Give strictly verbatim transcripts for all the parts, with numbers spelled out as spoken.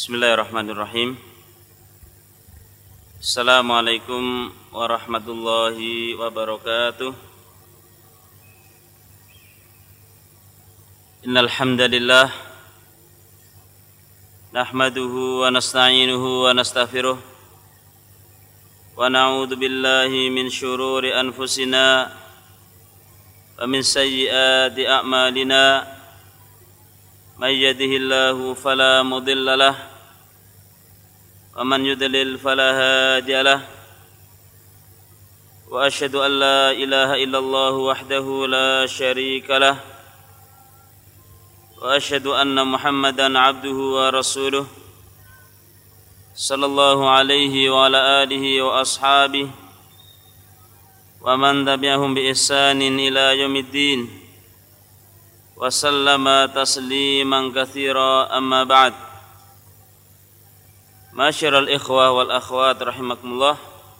Bismillahirrahmanirrahim. Assalamualaikum warahmatullahi wabarakatuh. Innal hamdalillah nahmaduhu wa nasta'inuhu wa nastaghfiruh wa na'udzu billahi min syururi anfusina wa min sayyiati a'malina. May yahdihillahu fala mudilla lahu wa man yudlil fala hadiya lahu wa asyhadu an la ilaha illallah wahdahu la syarika lahu wa asyhadu anna Muhammadan abduhu wa rasuluh sallallahu alaihi wa ala alihi wa ashabihi wa man tabi'ahum bi ihsanin ila yaumiddin wa sallama tasliman katsira amma ba'd. Masyiral ikhwah wal akhwat rahimakumullah.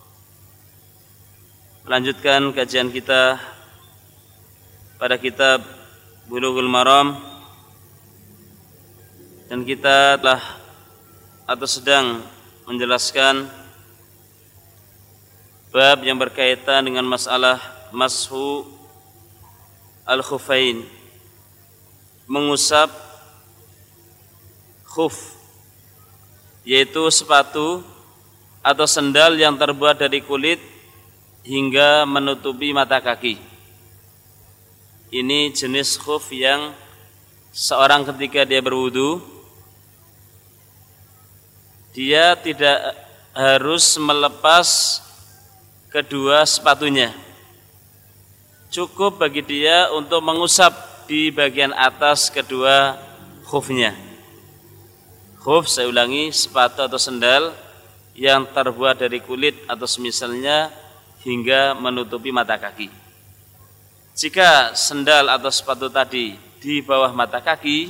Melanjutkan kajian kita pada kitab Bulughul Maram, dan kita telah atau sedang menjelaskan bab yang berkaitan dengan masalah mashu al-khufain, mengusap khuf, yaitu sepatu atau sendal yang terbuat dari kulit hingga menutupi mata kaki. Ini jenis khuf yang seorang ketika dia berwudu, dia tidak harus melepas kedua sepatunya. Cukup bagi dia untuk mengusap di bagian atas kedua khufnya. Khuf, saya ulangi, sepatu atau sendal yang terbuat dari kulit atau semisalnya hingga menutupi mata kaki. Jika sendal atau sepatu tadi di bawah mata kaki,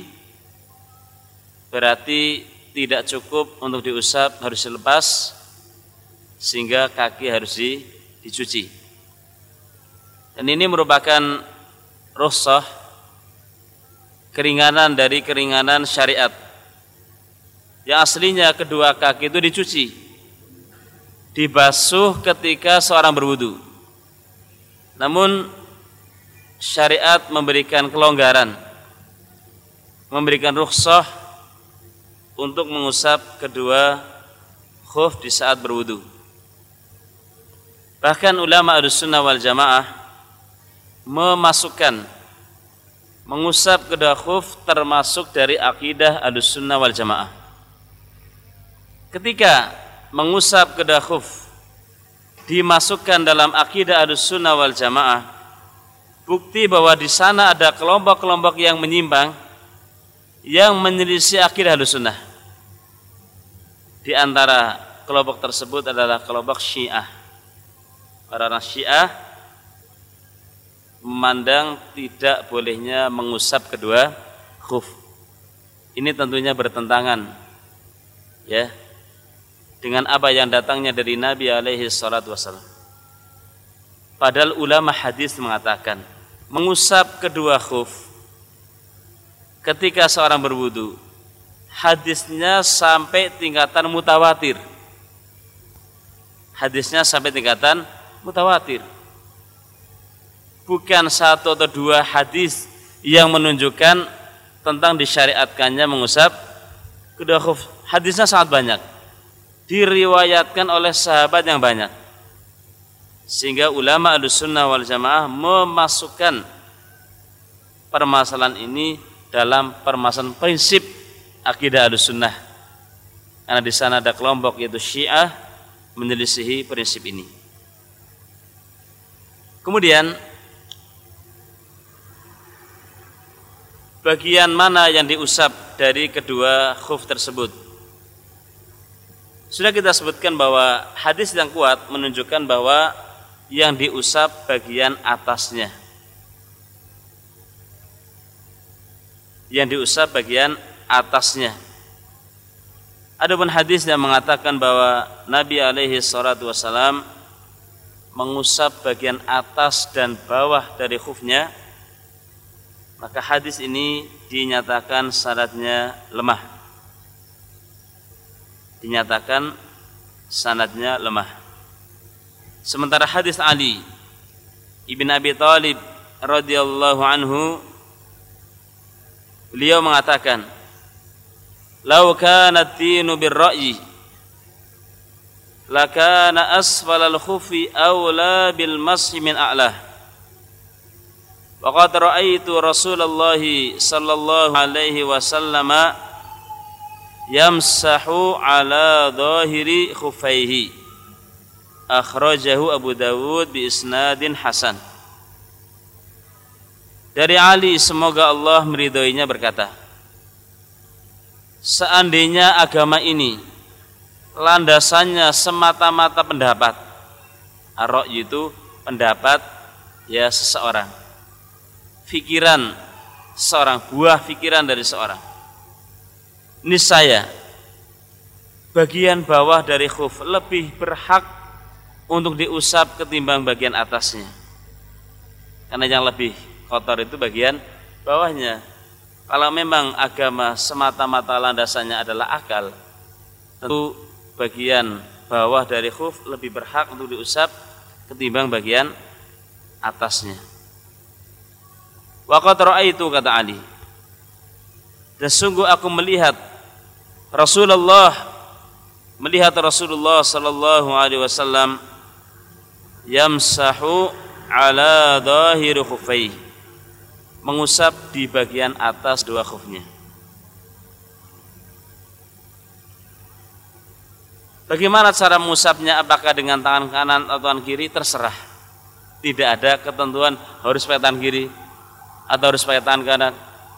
berarti tidak cukup untuk diusap, harus dilepas, sehingga kaki harus dicuci. Dan ini merupakan rukhsah, keringanan dari keringanan syariat. Yang aslinya kedua kaki itu dicuci, dibasuh ketika seorang berwudu. Namun syariat memberikan kelonggaran, memberikan rukhsah untuk mengusap kedua khuf di saat berwudu. Bahkan ulama Ahlussunnah wal Jamaah memasukkan mengusap kedua khuf termasuk dari akidah Ahlussunnah wal Jamaah. Ketika mengusap kedua khuf dimasukkan dalam akidah Ahlussunnah wal Jamaah, bukti bahwa di sana ada kelompok-kelompok yang menyimpang, yang menyelisih akidah Ahlussunnah. Di antara kelompok tersebut adalah kelompok Syiah. Para orang Syiah memandang tidak bolehnya mengusap kedua khuf. Ini tentunya bertentangan ya dengan apa yang datangnya dari Nabi alaihi salatu wasallam. Padahal ulama hadis mengatakan mengusap kedua khuf ketika seorang berwudu, hadisnya sampai tingkatan mutawatir. Hadisnya sampai tingkatan mutawatir. Bukan satu atau dua hadis yang menunjukkan tentang disyariatkannya mengusap kedua khuf. Hadisnya sangat banyak, diriwayatkan oleh sahabat yang banyak, sehingga ulama Ahlussunnah wal Jamaah memasukkan permasalahan ini dalam permasalahan prinsip akidah Ahlussunnah. Karena di sana ada kelompok yaitu Syiah menyelisihi prinsip ini. Kemudian bagian mana yang diusap dari kedua khuf tersebut? Sudah kita sebutkan bahwa hadis yang kuat menunjukkan bahwa yang diusap bagian atasnya. Yang diusap bagian atasnya. Adapun hadis yang mengatakan bahwa Nabi alaihi salatu wasalam mengusap bagian atas dan bawah dari khufnya, maka hadis ini dinyatakan syaratnya lemah. dinyatakan sanadnya lemah. Sementara hadis Ali ibn Abi Thalib radhiyallahu anhu, beliau mengatakan, "Lau kana ad-dinu bir-ra'yi lakana asfalal khufi awla bil mashi min a'lah. Wa qad ra'aitu Rasulullah sallallahu alaihi wasallam yamsahu ala dhahiri khufaihi." Akhrajahu Abu Dawud bi isnadin hasan. Dari Ali, semoga Allah meridhoinya, berkata, seandainya agama ini landasannya semata-mata pendapat, ar-ra'y itu pendapat ya seseorang, pikiran seorang, buah pikiran dari seorang, niscaya bagian bawah dari khuf lebih berhak untuk diusap ketimbang bagian atasnya, karena yang lebih kotor itu bagian bawahnya. Kalau memang agama semata-mata landasannya adalah akal, tentu bagian bawah dari khuf lebih berhak untuk diusap ketimbang bagian atasnya. Wa qad ra'aitu, kata Ali, dan sungguh aku melihat Rasulullah melihat Rasulullah sallallahu alaihi wasallam yamsahu ala dhahiri khufai, mengusap di bagian atas dua khufnya. Bagaimana cara mengusapnya? Apakah dengan tangan kanan atau tangan kiri? Terserah. Tidak ada ketentuan harus pakai tangan kiri atau harus pakai tangan kanan.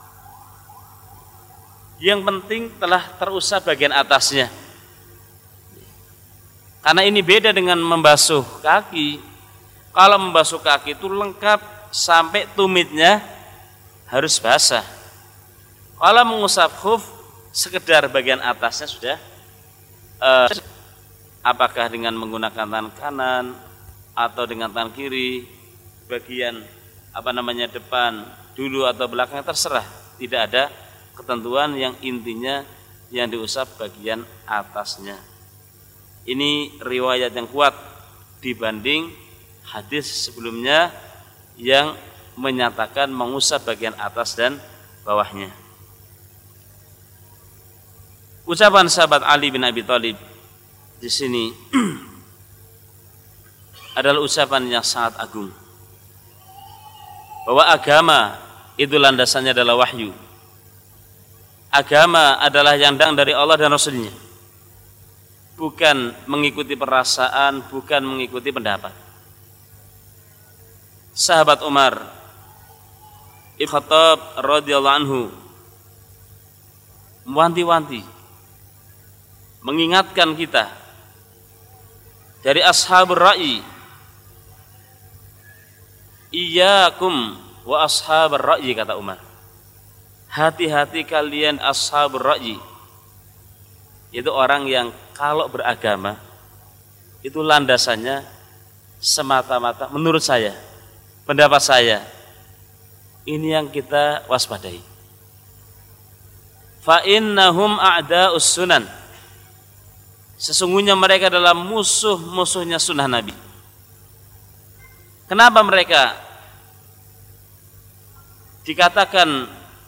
Yang penting telah terusap bagian atasnya. Karena ini beda dengan membasuh kaki. Kalau membasuh kaki itu lengkap sampai tumitnya harus basah. Kalau mengusap khuf, sekedar bagian atasnya sudah uh, apakah dengan menggunakan tangan kanan atau dengan tangan kiri, bagian apa namanya depan dulu atau belakang, terserah. Tidak ada ketentuan, yang intinya yang diusap bagian atasnya. Ini riwayat yang kuat dibanding hadis sebelumnya yang menyatakan mengusap bagian atas dan bawahnya. Ucapan sahabat Ali bin Abi Thalib di sini adalah ucapan yang sangat agung, bahwa agama itu landasannya adalah wahyu. Agama adalah yang datang dari Allah dan Rasulnya, bukan mengikuti perasaan, bukan mengikuti pendapat. Sahabat Umar Ibn Khattab radhiyallahu anhu mewanti-wanti, mengingatkan kita dari ashabur ra'i, iyyakum wa ashabur ra'i, kata Umar, hati-hati kalian ashabur ra'i, itu orang yang kalau beragama itu landasannya semata-mata menurut saya, pendapat saya. Ini yang kita waspadai. Fa innahum a'da'us sunan, sesungguhnya mereka adalah musuh-musuhnya sunnah Nabi. Kenapa mereka dikatakan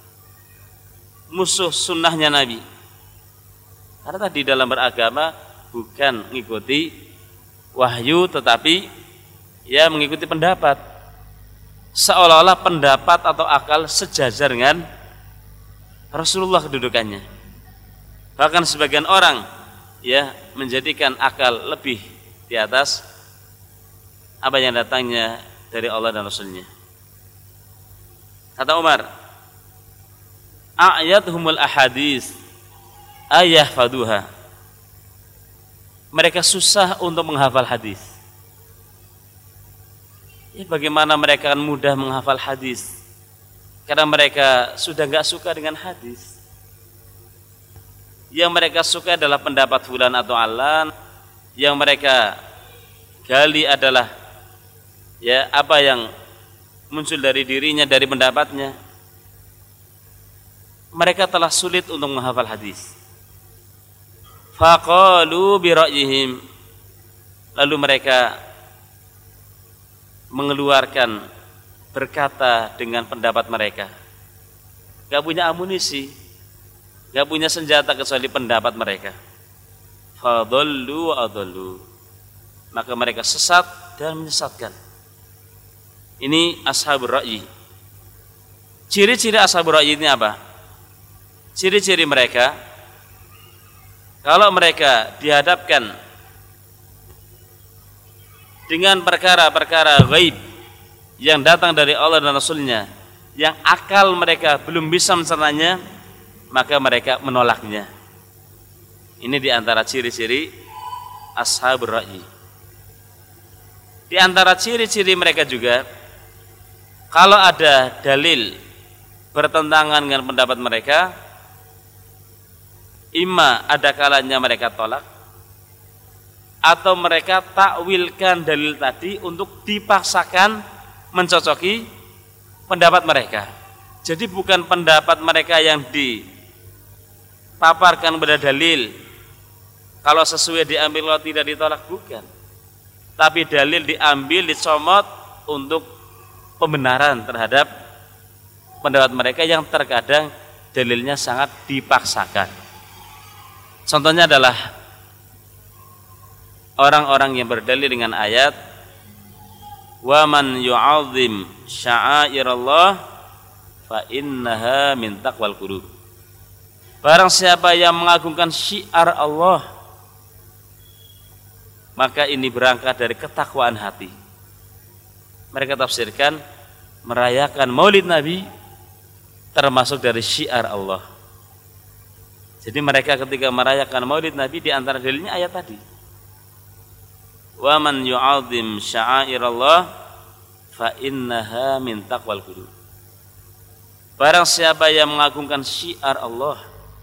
musuh sunnahnya Nabi? Karena tadi dalam beragama bukan mengikuti wahyu, tetapi ya mengikuti pendapat, seolah-olah pendapat atau akal sejajar dengan Rasulullah kedudukannya. Bahkan sebagian orang ya menjadikan akal lebih di atas apa yang datangnya dari Allah dan Rasulnya. Kata Umar, a'yathumul ahadits ayah faduha, mereka susah untuk menghafal hadis. Ya, bagaimana mereka akan mudah menghafal hadis? Karena mereka sudah nggak suka dengan hadis. Yang mereka suka adalah pendapat fulan atau alan. Yang mereka gali adalah ya apa yang muncul dari dirinya, dari pendapatnya. Mereka telah sulit untuk menghafal hadis. Faqalu bi ra'yihim, lalu mereka mengeluarkan, berkata dengan pendapat mereka. Gak punya amunisi, gak punya senjata kecuali pendapat mereka. Fadallu wa adallu, maka mereka sesat dan menyesatkan. Ini ashabur ra'yi. Ciri-ciri ashabur ra'yi ini apa? Ciri-ciri mereka, kalau mereka dihadapkan dengan perkara-perkara ghaib yang datang dari Allah dan Rasulnya, yang akal mereka belum bisa mencernanya, maka mereka menolaknya. Ini diantara ciri-ciri ashabur ra'yi. Di antara ciri-ciri mereka juga, kalau ada dalil bertentangan dengan pendapat mereka, imma ada kalanya mereka tolak, atau mereka takwilkan dalil tadi untuk dipaksakan mencocoki pendapat mereka. Jadi bukan pendapat mereka yang dipaparkan pada dalil, kalau sesuai diambil, kalau tidak ditolak, bukan. Tapi dalil diambil, dicomot untuk pembenaran terhadap pendapat mereka yang terkadang dalilnya sangat dipaksakan. Contohnya adalah orang-orang yang berdalil dengan ayat wa man yu'azzim sya'airallah fa innaha min taqwal qulub. Barang siapa yang mengagungkan syiar Allah, maka ini berangkat dari ketakwaan hati. Mereka tafsirkan merayakan Maulid Nabi termasuk dari syiar Allah. Jadi mereka ketika merayakan Maulid Nabi, di antara dalilnya ayat tadi. Wa man yu'azzim sya'airallah fa innaha min taqwal qulub. Barang siapa yang mengagungkan syiar Allah,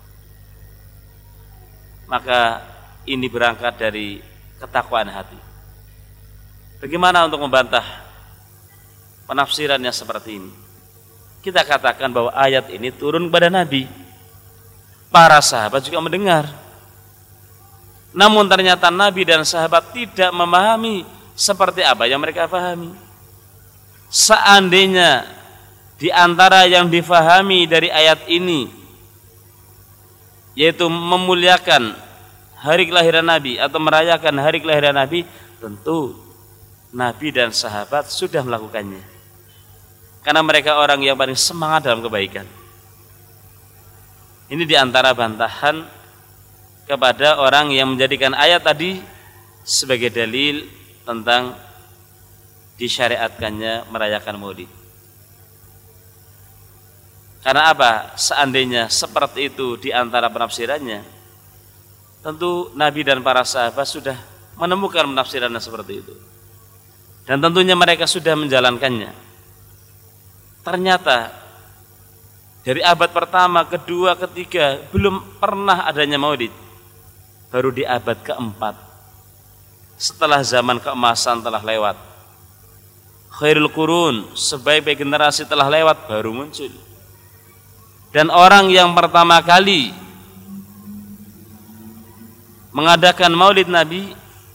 maka ini berangkat dari ketakwaan hati. Bagaimana untuk membantah penafsirannya seperti ini? Kita katakan bahwa ayat ini turun kepada Nabi. Para sahabat juga mendengar. Namun ternyata Nabi dan sahabat tidak memahami seperti apa yang mereka pahami. Seandainya di antara yang difahami dari ayat ini, yaitu memuliakan hari kelahiran Nabi atau merayakan hari kelahiran Nabi, tentu Nabi dan sahabat sudah melakukannya, karena mereka orang yang paling semangat dalam kebaikan. Ini diantara bantahan kepada orang yang menjadikan ayat tadi sebagai dalil tentang disyariatkannya merayakan Maulid. Karena apa? Seandainya seperti itu diantara penafsirannya, tentu Nabi dan para sahabat sudah menemukan penafsirannya seperti itu, dan tentunya mereka sudah menjalankannya. Ternyata dari abad pertama, kedua, ketiga belum pernah adanya Maulid. Baru di abad keempat, setelah zaman keemasan telah lewat, khairul qurun, sebaik-baik generasi telah lewat, baru muncul. Dan orang yang pertama kali mengadakan Maulid Nabi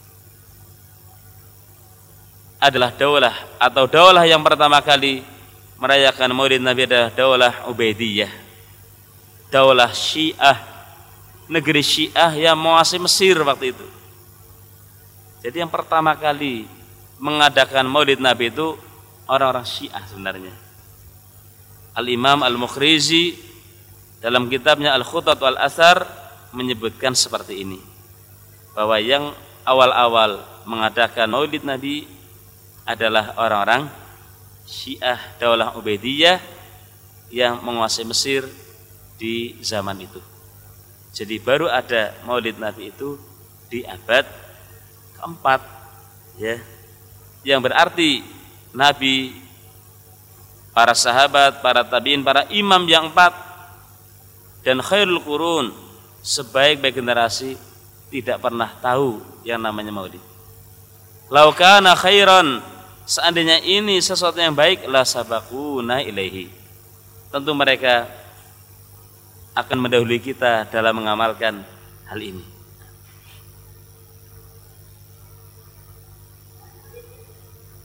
adalah daulah, atau daulah yang pertama kali merayakan Maulid Nabi adalah daulah Ubaidiyah, daulah Syiah, negeri Syiah yang menguasai Mesir waktu itu. Jadi yang pertama kali mengadakan Maulid Nabi itu orang-orang Syiah sebenarnya. Al-Imam Al-Mukhrizi dalam kitabnya Al-Khutat wal Athar menyebutkan seperti ini, bahwa yang awal-awal mengadakan Maulid Nabi adalah orang-orang Syiah, daulah Ubaidiyah yang menguasai Mesir di zaman itu. Jadi baru ada Maulid Nabi itu di abad keempat, ya, yang berarti Nabi, para sahabat, para tabi'in, para imam yang empat, dan khairul qurun, sebaik-baik generasi, tidak pernah tahu yang namanya Maulid. Lau kana khairan, seandainya ini sesuatu yang baik, la sabaquna ilaihi, tentu mereka akan mendahului kita dalam mengamalkan hal ini.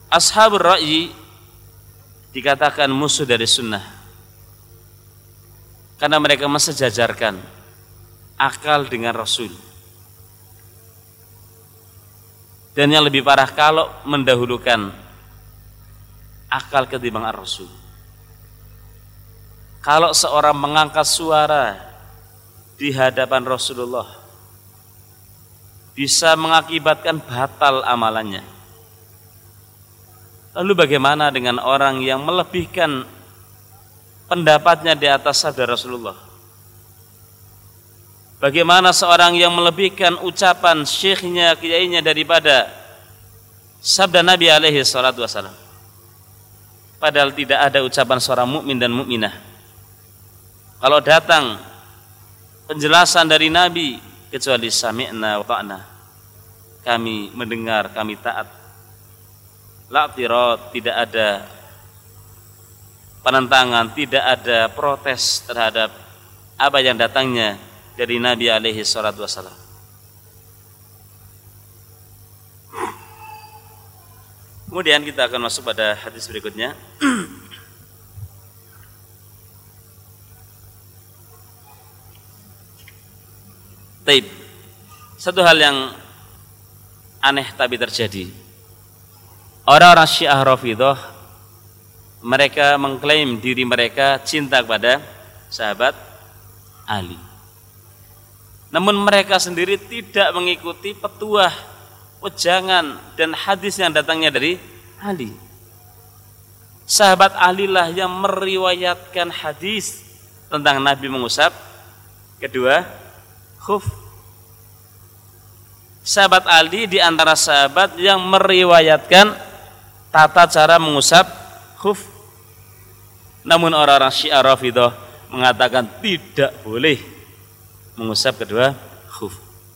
Ashabur ra'yi dikatakan musuh dari sunnah karena mereka mensejajarkan akal dengan Rasul. Dan yang lebih parah kalau mendahulukan akal ketimbang ar-Rasul. Kalau seorang mengangkat suara di hadapan Rasulullah bisa mengakibatkan batal amalannya. Lalu bagaimana dengan orang yang melebihkan pendapatnya di atas sabda Rasulullah? Bagaimana seorang yang melebihkan ucapan syekhnya, kiainya daripada sabda Nabi alaihi salatu wasallam? Padahal tidak ada ucapan seorang mukmin dan mukminah. Kalau datang penjelasan dari Nabi kecuali sami'na wa ta'na, kami mendengar, kami taat. La i'tirad, tidak ada penentangan, tidak ada protes terhadap apa yang datangnya dari Nabi alaihi salatu wassalam. Kemudian kita akan masuk pada hadis berikutnya. Taib. Satu hal yang aneh tapi terjadi. Orang-orang Syiah Rafidhah mereka mengklaim diri mereka cinta kepada sahabat Ali. Namun mereka sendiri tidak mengikuti petuah, wejangan dan hadis yang datangnya dari Ali. Sahabat Ali lah yang meriwayatkan hadis tentang Nabi mengusap kedua khuf. Sahabat Ali di antara sahabat yang meriwayatkan tata cara mengusap khuf. Namun orang-orang Syiah Rafidhah mengatakan tidak boleh mengusap kedua khuf.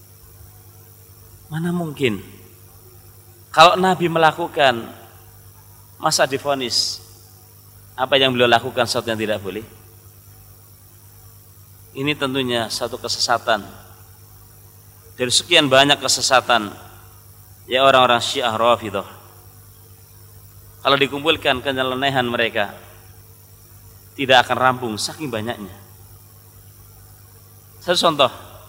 Mana mungkin? Kalau Nabi melakukan, masa divonis apa yang beliau lakukan sesuatu yang tidak boleh? Ini tentunya satu kesesatan. Dari sekian banyak kesesatan ya orang-orang Syiah Rafidhah, kalau dikumpulkan kenyelenehan mereka tidak akan rampung saking banyaknya. Satu contoh,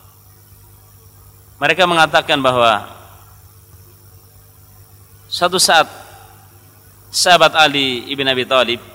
mereka mengatakan bahwa suatu saat sahabat Ali ibn Abi Thalib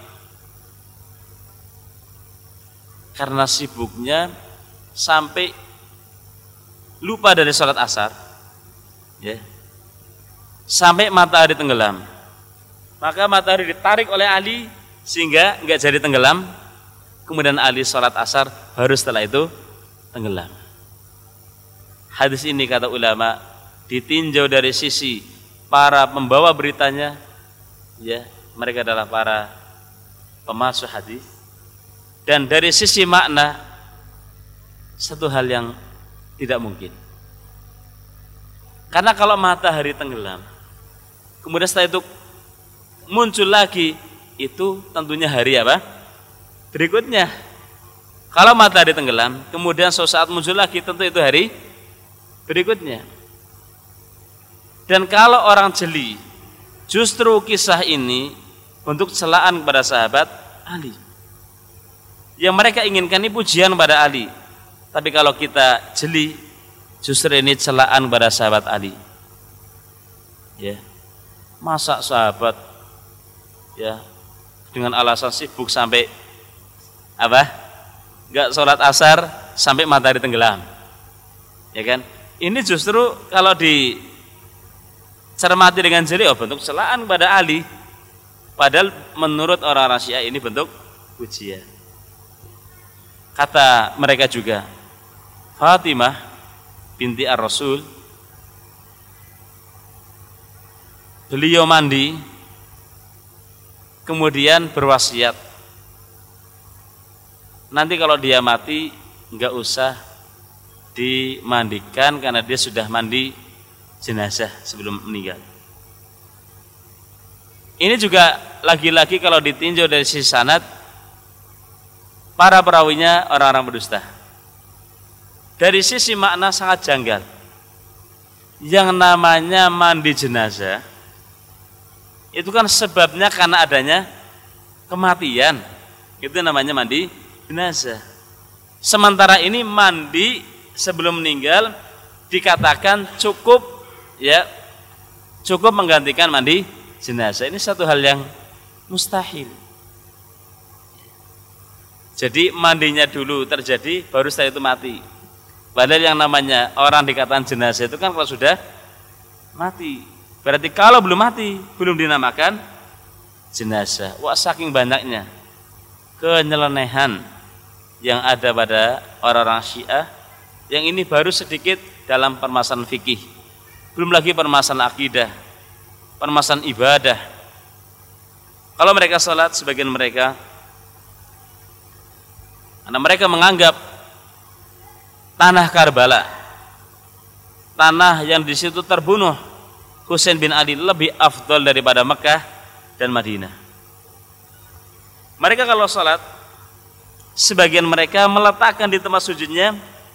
karena sibuknya sampai lupa dari sholat asar, ya, sampai matahari tenggelam. Maka matahari ditarik oleh Ali sehingga nggak jadi tenggelam. Kemudian Ali sholat asar baru setelah itu tenggelam. Hadis ini kata ulama ditinjau dari sisi para pembawa beritanya, ya, mereka adalah para pemasuk hadis, dan dari sisi makna satu hal yang tidak mungkin. Karena kalau matahari tenggelam kemudian setelah itu muncul lagi, itu tentunya hari apa? Berikutnya. Kalau matahari tenggelam kemudian suatu saat muncul lagi, tentu itu hari berikutnya. Dan kalau orang jeli, justru kisah ini bentuk celaan kepada sahabat Ali. Yang mereka inginkan ini pujian pada Ali. Tapi kalau kita jeli, justru ini celaan pada sahabat Ali. Ya, masa sahabat ya dengan alasan sibuk sampai apa? Enggak sholat asar sampai matahari tenggelam, ya kan? Ini justru kalau dicermati dengan jeli, oh bentuk celaan pada Ali. Padahal menurut orang-orang Syiah ini bentuk pujian. Kata mereka juga, Fatimah binti Ar-Rasul, beliau mandi kemudian berwasiat, nanti kalau dia mati enggak usah dimandikan karena dia sudah mandi jenazah sebelum meninggal. Ini juga lagi-lagi kalau ditinjau dari sisi sanad, para perawinya orang-orang berdusta. Dari sisi makna sangat janggal. Yang namanya mandi jenazah itu kan sebabnya karena adanya kematian. Itu namanya mandi jenazah. Sementara ini mandi sebelum meninggal dikatakan cukup, ya, cukup menggantikan mandi jenazah. Ini satu hal yang mustahil. Jadi mandinya dulu terjadi, baru setelah itu mati. Padahal yang namanya orang dikatakan jenazah itu kan kalau sudah mati. Berarti kalau belum mati, belum dinamakan jenazah. Wah, saking banyaknya kenyelenehan yang ada pada orang-orang Syiah, yang ini baru sedikit dalam permasalahan fikih. Belum lagi permasalahan akidah, permasalahan ibadah. Kalau mereka sholat, sebagian mereka, karena mereka menganggap tanah Karbala, tanah yang di situ terbunuh Husain bin Ali, lebih afdal daripada Mekah dan Madinah. Mereka kalau sholat, sebagian mereka meletakkan di tempat sujudnya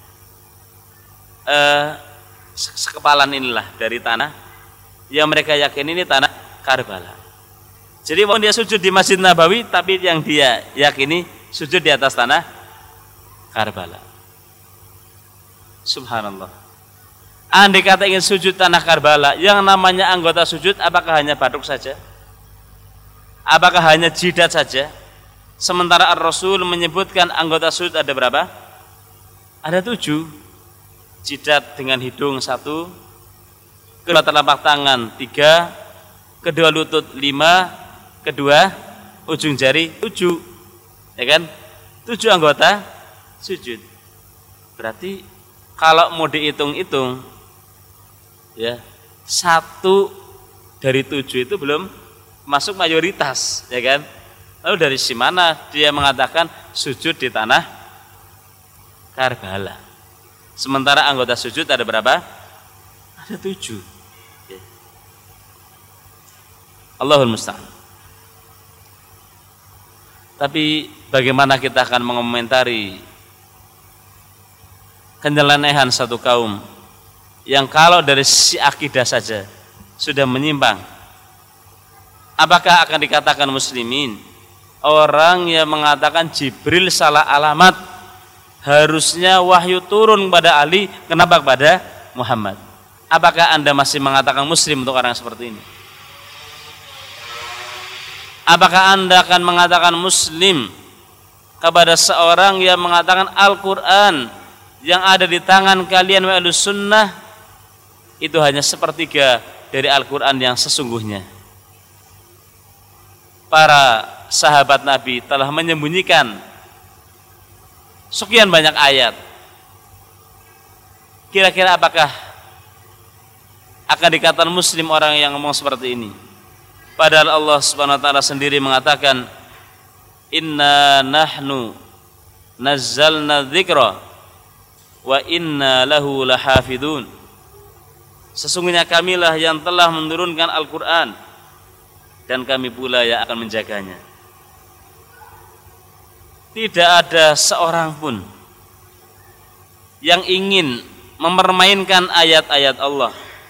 eh, sekepalan inilah dari tanah yang mereka yakin ini tanah Karbala. Jadi walaupun dia sujud di Masjid Nabawi, tapi yang dia yakini sujud di atas tanah Karbala. Subhanallah. Andai kata ingin sujud tanah Karbala, yang namanya anggota sujud apakah hanya batuk saja? Apakah hanya jidat saja? Sementara Ar-Rasul menyebutkan anggota sujud ada berapa? Ada tujuh. Jidat dengan hidung satu, kedua telapak tangan tiga, kedua lutut lima, kedua ujung jari tujuh, ya kan? Tujuh anggota sujud. Berarti kalau mau dihitung-hitung, ya, satu dari tujuh itu belum masuk mayoritas, ya kan? Lalu dari si mana dia mengatakan sujud di tanah Karbala? Sementara anggota sujud ada berapa? Ada tujuh. Ya. Allahul musta'an. Tapi bagaimana kita akan mengomentari kenyelenehan satu kaum yang kalau dari sisi akidah saja sudah menyimpang? Apakah akan dikatakan muslimin orang yang mengatakan Jibril salah alamat, harusnya wahyu turun kepada Ali, kenapa kepada Muhammad? Apakah Anda masih mengatakan muslim untuk orang seperti ini? Apakah Anda akan mengatakan muslim kepada seorang yang mengatakan Al-Quran yang ada di tangan kalian wa ahlus sunnah itu hanya sepertiga dari Al-Quran yang sesungguhnya? Para sahabat Nabi telah menyembunyikan sekian banyak ayat. Kira-kira apakah akan dikatakan muslim orang yang ngomong seperti ini? Padahal Allah Subhanahu wa taala sendiri mengatakan, inna nahnu nazzalna dzikra wa inna lahu lahafidun. Sesungguhnya kamilah yang telah menurunkan Al-Quran dan kami pula yang akan menjaganya. Tidak ada seorang pun yang ingin mempermainkan ayat-ayat Allah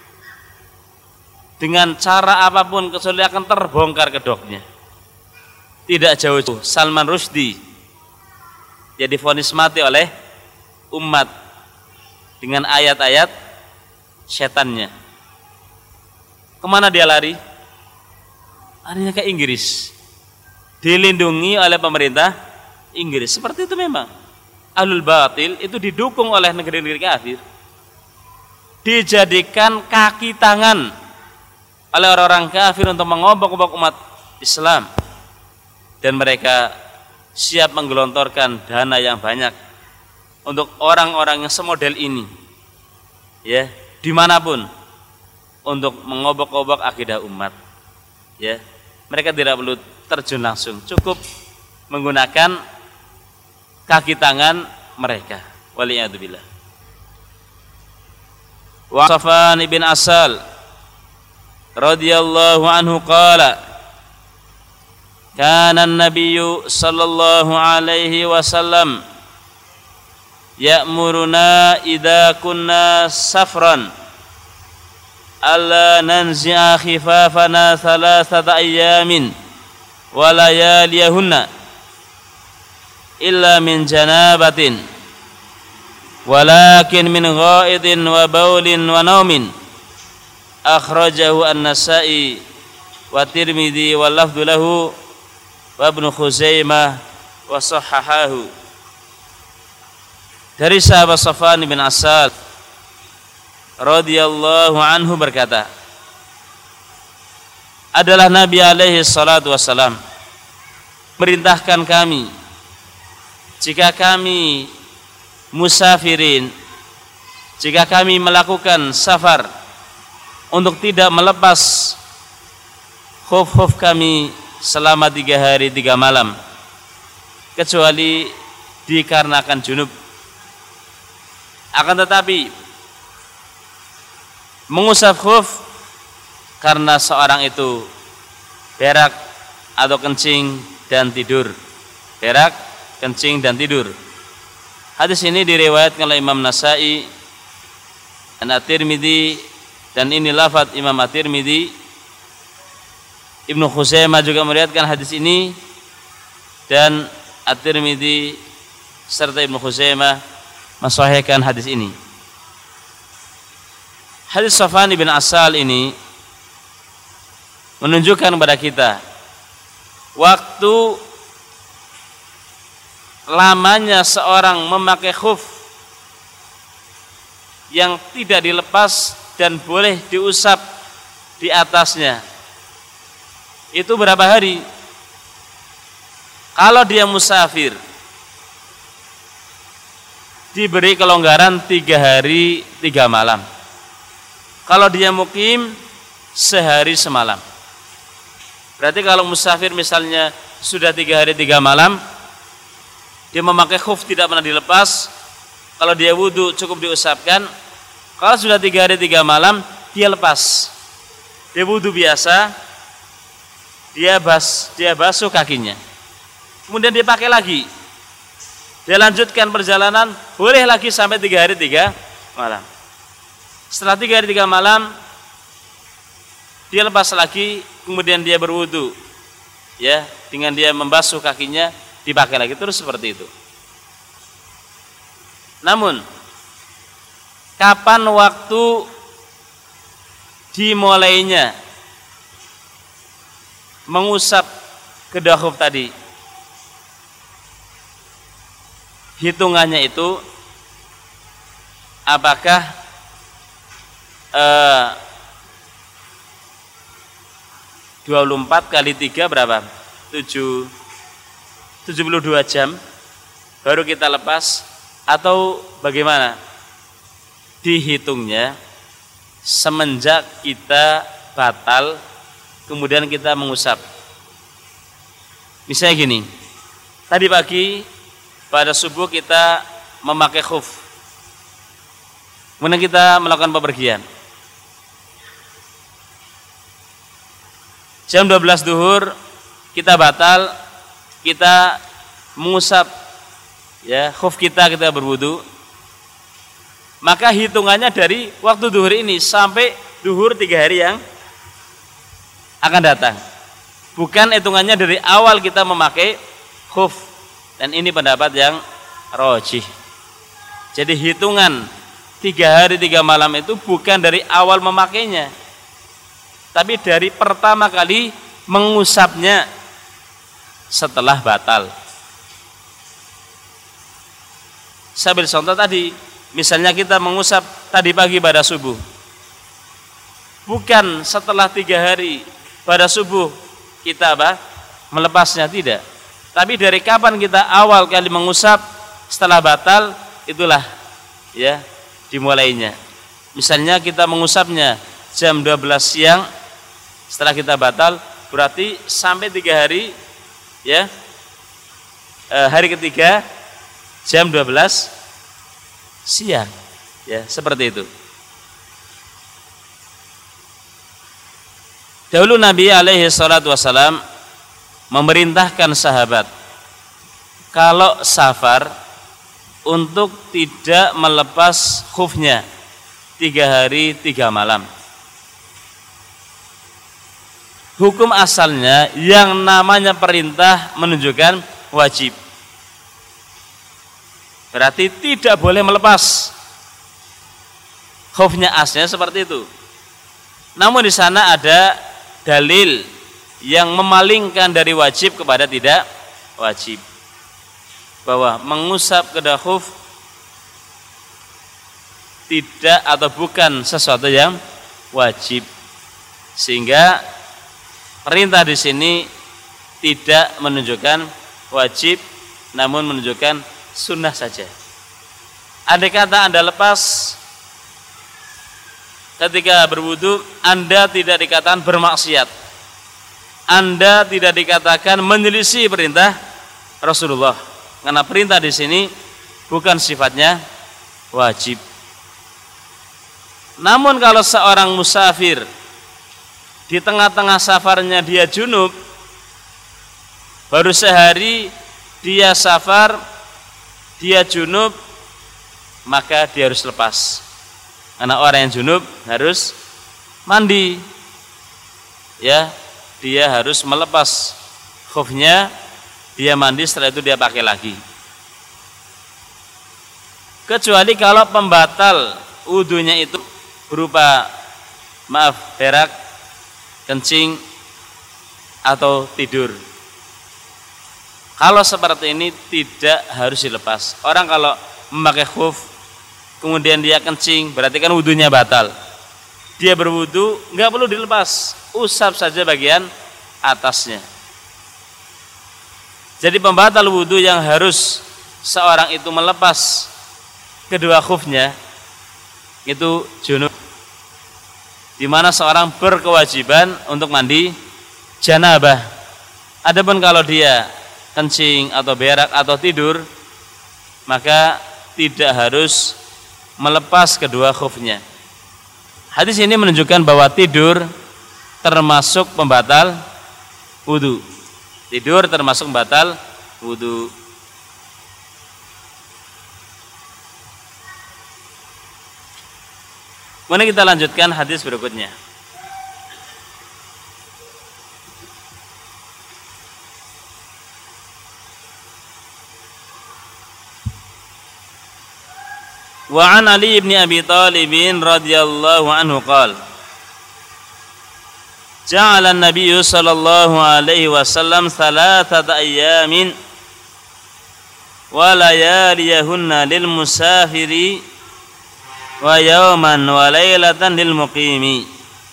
dengan cara apapun kecuali akan terbongkar kedoknya. Tidak jauh-jauh Salman Rushdie dia divonis mati oleh umat dengan ayat-ayat setannya. Kemana dia lari? Larinya ke Inggris, dilindungi oleh pemerintah Inggris. Seperti itu memang. Ahlul batil itu didukung oleh negeri-negeri kafir, dijadikan kaki tangan oleh orang-orang kafir untuk mengobok-obok umat Islam, dan mereka siap menggelontorkan dana yang banyak untuk orang-orang yang semodel ini, ya, dimanapun, untuk mengobok-obok akidah umat. Ya, mereka tidak perlu terjun langsung, cukup menggunakan kaki tangan mereka. Waliyadzubillah. Wa Safwan bin Asal radhiyallahu anhu qala, kana an-nabiyyu sallallahu alaihi wasallam ya'muruna idza kunna safran alla nanzi'a khifafana thalathata ayyamin wa layaliyahunna illa min janabatin walakin min ghaidin wa baulin wa naumin. Akhrajahu An-Nasa'i wa Tirmidzi wa lafdhu lahu wa Ibnu Khuzaimah wa sahhahahu. Dari sahabat Safwan bin Asal radhiyallahu anhu berkata, adalah Nabi alaihi salatu wassalam merintahkan kami jika kami musafirin, jika kami melakukan safar, untuk tidak melepas khuf-khuf kami selama tiga hari tiga malam kecuali dikarenakan junub. Akan tetapi mengusap khuf karena seorang itu berak atau kencing dan tidur, berak, kencing dan tidur. Hadis ini diriwayatkan oleh Imam Nasa'i dan At-Tirmidzi, dan ini lafaz Imam At-Tirmidzi. Ibnu Khuzaimah juga meriwayatkan hadis ini, dan At-Tirmidzi serta Ibnu Khuzaimah mensahihkan hadis ini. Hadis Safwan bin Asal ini menunjukkan kepada kita waktu lamanya seorang memakai khuf yang tidak dilepas dan boleh diusap di atasnya itu berapa hari. Kalau dia musafir diberi kelonggaran tiga hari tiga malam. Kalau dia mukim sehari semalam. Berarti kalau musafir misalnya sudah tiga hari tiga malam, dia memakai khuf tidak pernah dilepas, kalau dia wudu cukup diusapkan. Kalau sudah tiga hari tiga malam, dia lepas, dia wudu biasa, dia bas, dia basuh kakinya, kemudian dia pakai lagi, dia lanjutkan perjalanan, boleh lagi sampai tiga hari tiga malam. Setelah tiga hari tiga malam, dia lepas lagi, kemudian dia berwudu, ya, dengan dia membasuh kakinya, dipakai lagi, terus seperti itu. Namun kapan waktu dimulainya mengusap kedua khuf tadi? Hitungannya itu apakah eh, dua puluh empat kali tiga berapa? tujuh tujuh puluh dua jam baru kita lepas, atau bagaimana? Dihitungnya semenjak kita batal kemudian kita mengusap. Misalnya gini, tadi pagi pada subuh kita memakai khuf, kemudian kita melakukan bepergian, jam dua belas duhur kita batal, kita mengusap, ya, khuf kita, kita berwudu, maka hitungannya dari waktu duhur ini sampai duhur tiga hari yang akan datang, bukan hitungannya dari awal kita memakai khuf. Dan ini pendapat yang rajih. Jadi hitungan tiga hari tiga malam itu bukan dari awal memakainya, tapi dari pertama kali mengusapnya setelah batal. Saya beri contoh tadi, misalnya kita mengusap tadi pagi pada subuh, bukan setelah tiga hari pada subuh kita apa? Melepasnya, tidak. Tapi dari kapan kita awal kali mengusap setelah batal, itulah ya dimulainya. Misalnya kita mengusapnya jam dua belas siang setelah kita batal, berarti sampai tiga hari, ya, eh, hari ketiga jam dua belas siang, ya, seperti itu. Dahulu Nabi alaihi salatu wassalam memerintahkan sahabat kalau safar untuk tidak melepas khufnya tiga hari tiga malam. hukum asalnya yang namanya perintah menunjukkan wajib. Berarti tidak boleh melepas. Khufnya aslinya seperti itu. Namun di sana ada dalil yang memalingkan dari wajib kepada tidak wajib. Bahwa mengusap kedua khuf tidak atau bukan sesuatu yang wajib. Sehingga perintah di sini tidak menunjukkan wajib, namun menunjukkan sunnah saja. Andai kata Anda lepas ketika berwudu, Anda tidak dikatakan bermaksiat, Anda tidak dikatakan menyelisih perintah Rasulullah, karena perintah di sini bukan sifatnya wajib. Namun kalau seorang musafir di tengah-tengah safarnya dia junub, baru sehari dia safar, dia junub, maka dia harus lepas. Karena orang yang junub harus mandi, ya, dia harus melepas khufnya, dia mandi, setelah itu dia pakai lagi. Kecuali kalau pembatal wudunya itu berupa, maaf, berak, kencing, atau tidur. Kalau seperti ini tidak harus dilepas. Orang kalau memakai khuf kemudian dia kencing, berarti kan wudunya batal. Dia berwudu, nggak perlu dilepas, usap saja bagian atasnya. Jadi pembatal wudu yang harus seorang itu melepas kedua khufnya itu junub, di mana seorang berkewajiban untuk mandi janabah. Adapun kalau dia kencing atau berak atau tidur, maka tidak harus melepas kedua khufnya. Hadis ini menunjukkan bahwa tidur termasuk pembatal wudu. Tidur termasuk pembatal wudu. Kemudian kita lanjutkan hadis berikutnya. Wa an Ali bin Abi Thalib radhiyallahu anhu qala ja'ala an-nabiy sallallahu alaihi wasallam thalathata ayyamin wa layaliyahunna lil musafiri wa yawman wa laylatan lil muqimi,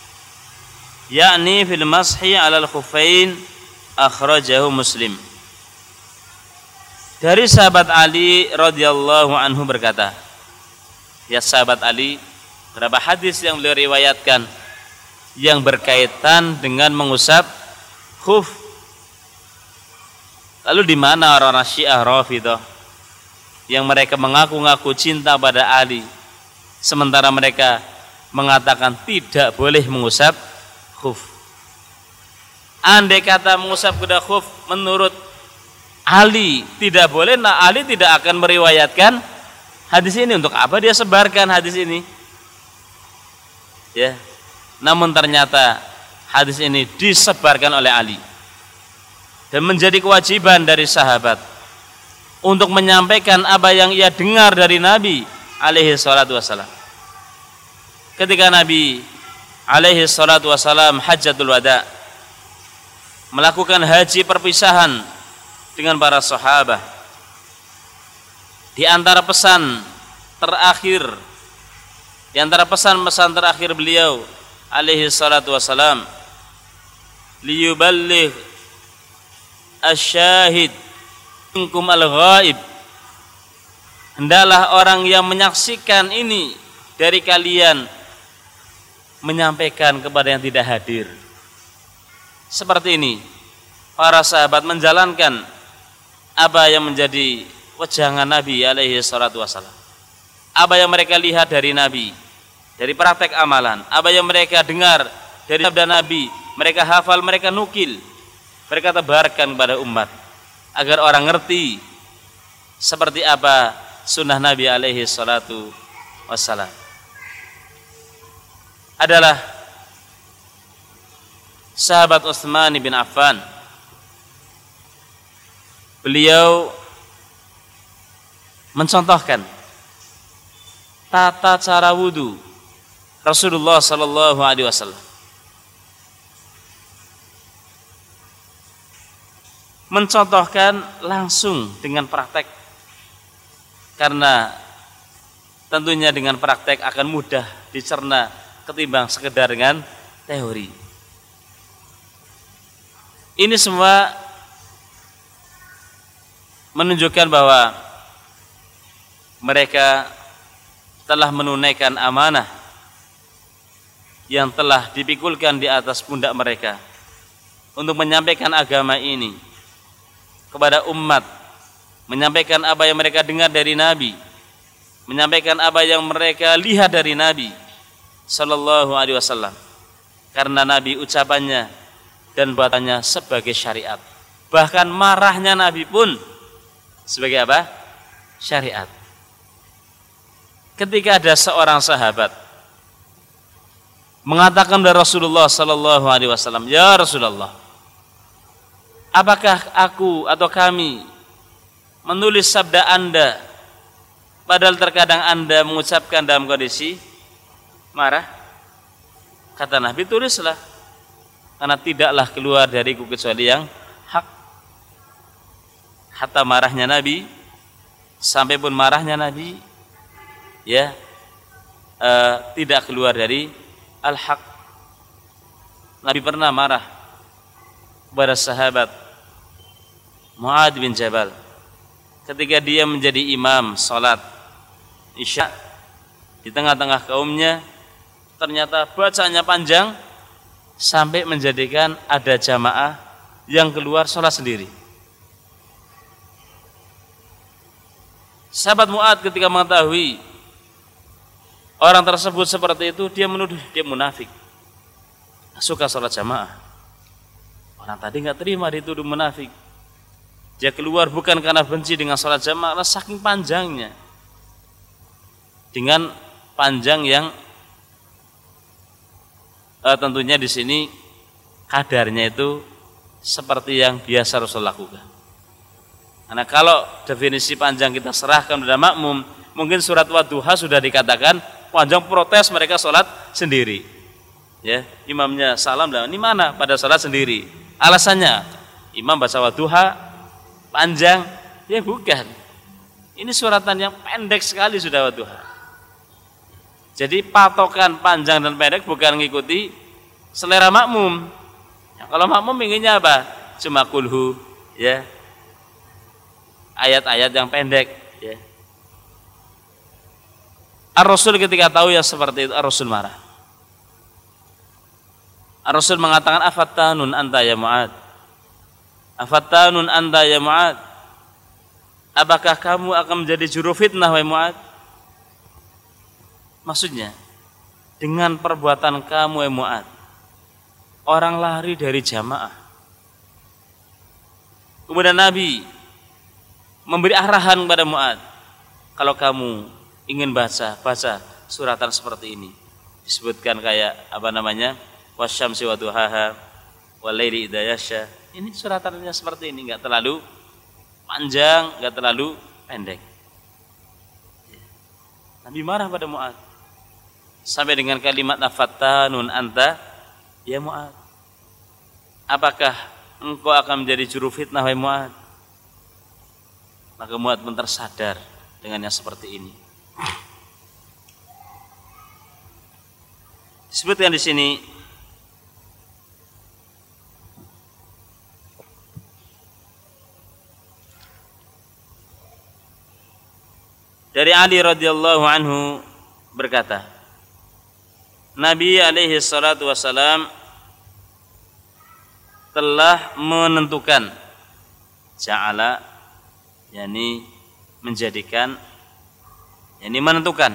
yakni fil mashi 'ala al-khuffain, akhrajahu Muslim. Dari sahabat Ali radhiyallahu anhu berkata, ya sahabat Ali, berapa hadis yang beliau riwayatkan yang berkaitan dengan mengusap khuf. Lalu di mana orang-orang Syiah Rafidhah yang mereka mengaku-ngaku cinta pada Ali, sementara mereka mengatakan tidak boleh mengusap khuf? Andai kata mengusap kedua khuf menurut Ali tidak boleh, nah Ali tidak akan meriwayatkan hadis ini. Untuk apa dia sebarkan hadis ini? Ya. Namun ternyata hadis ini disebarkan oleh Ali dan menjadi kewajiban dari sahabat untuk menyampaikan apa yang ia dengar dari Nabi alaihi salatu wasalam. Ketika Nabi alaihi salatu wasalam hajjatul wada, melakukan haji perpisahan dengan para sahabat, di antara pesan terakhir, di antara pesan-pesan terakhir beliau alaihi salatu wassalam, liyuballigh asyahid minkum al-ghaib, hendaklah orang yang menyaksikan ini dari kalian menyampaikan kepada yang tidak hadir. Seperti ini para sahabat menjalankan apa yang menjadi wejangan Nabi alaihi salatu wassalam, apa yang mereka lihat dari Nabi, dari praktek amalan, apa yang mereka dengar dari sabda Nabi, mereka hafal, mereka nukil, mereka tebarkan kepada umat agar orang ngerti seperti apa sunnah Nabi alaihi salatu wassalam. Adalah sahabat Utsman bin Affan. Beliau mencontohkan tata cara wudu Rasulullah sallallahu alaihi wasallam. Mencontohkan langsung dengan praktek, karena tentunya dengan praktek akan mudah dicerna ketimbang sekedar dengan teori. Ini semua menunjukkan bahwa mereka telah menunaikan amanah yang telah dipikulkan di atas pundak mereka untuk menyampaikan agama ini kepada umat, menyampaikan apa yang mereka dengar dari Nabi, menyampaikan apa yang mereka lihat dari Nabi sallallahu alaihi wasallam. Karena Nabi ucapannya dan buatannya sebagai syariat. Bahkan marahnya Nabi pun sebagai apa? Syariat. Ketika ada seorang sahabat mengatakan kepada Rasulullah sallallahu alaihi wasallam, "Ya Rasulullah, apakah aku atau kami menulis sabda Anda padahal terkadang Anda mengucapkan dalam kondisi marah?" Kata Nabi, "Tulislah, karena tidaklah keluar dariku kecuali yang hak." Hatta marahnya Nabi, sampai pun marahnya Nabi ya uh, tidak keluar dari al-haq. Nabi pernah marah kepada sahabat Mu'adz bin Jabal ketika dia menjadi imam salat Isya di tengah-tengah kaumnya, ternyata bacanya panjang sampai menjadikan ada jamaah yang keluar salat sendiri. Sahabat Mu'adz ketika mengetahui orang tersebut seperti itu, dia menuduh dia munafik, suka salat jamaah. Orang tadi nggak terima dituduh munafik. Dia keluar bukan karena benci dengan salat jamaah, karena saking panjangnya, dengan panjang yang eh, tentunya di sini kadarnya itu seperti yang biasa Rasul lakukan. Karena kalau definisi panjang kita serahkan kepada makmum, mungkin surat Wadduha sudah dikatakan panjang, protes mereka sholat sendiri. Ya, imamnya salam, dan ini mana pada sholat sendiri? Alasannya imam baca Wadduha panjang, ya bukan. Ini suratan yang pendek sekali sudah Wadduha. Jadi patokan panjang dan pendek bukan mengikuti selera makmum. Ya, kalau makmum inginnya apa? Cuma kulhu, ya, ayat-ayat yang pendek, ya. Ar-Rasul ketika tahu ya seperti itu, Ar-Rasul marah. Ar-Rasul mengatakan, "Afattanun anta ya Mu'adz? Afattanun anta ya Mu'adz? Apakah kamu akan menjadi juru fitnah wahai Mu'adz?" Maksudnya, dengan perbuatan kamu wahai Mu'adz, orang lari dari jamaah. Kemudian Nabi memberi arahan kepada Mu'adz, kalau kamu ingin baca, baca suratan seperti ini. Disebutkan kayak apa namanya? Wasyamsi wa duhaha wal laili idza yasha. Ini suratannya seperti ini, enggak terlalu panjang, enggak terlalu pendek. Nabi marah pada Mu'adz sampai dengan kalimat afattanun anta ya Mu'adz. Apakah engkau akan menjadi juru fitnah wahai Mu'adz? Maka Mu'adz pun tersadar dengan yang seperti ini. Disebutkan di sini dari Ali radhiyallahu anhu berkata, Nabi alaihi salatu wasalam telah menentukan, ja'ala yakni menjadikan, yakni menentukan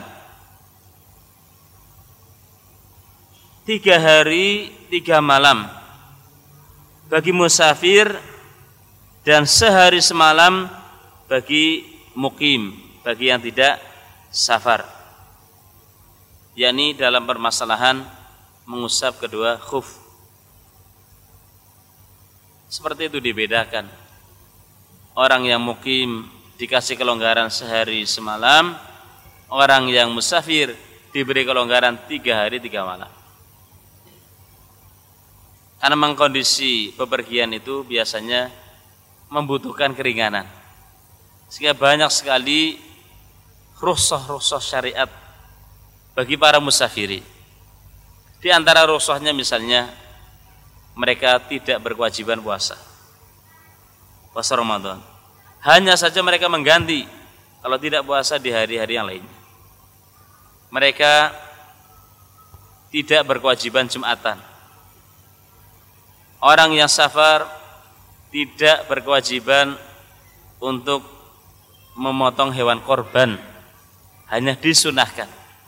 tiga hari tiga malam bagi musafir dan sehari semalam bagi mukim, bagi yang tidak safar, yakni dalam permasalahan mengusap kedua khuf. seperti itu dibedakan. Orang yang mukim dikasih kelonggaran sehari semalam, orang yang musafir diberi kelonggaran tiga hari tiga malam. Karena memang kondisi bepergian itu biasanya membutuhkan keringanan, sehingga banyak sekali rukhsah-rukhsah syariat bagi para musafiri. Di antara rukhsahnya misalnya mereka tidak berkewajiban puasa puasa Ramadan. Hanya saja mereka mengganti kalau tidak puasa di hari-hari yang lainnya. Mereka tidak berkewajiban Jumatan. Orang yang safar tidak berkewajiban untuk memotong hewan korban, hanya disunahkan.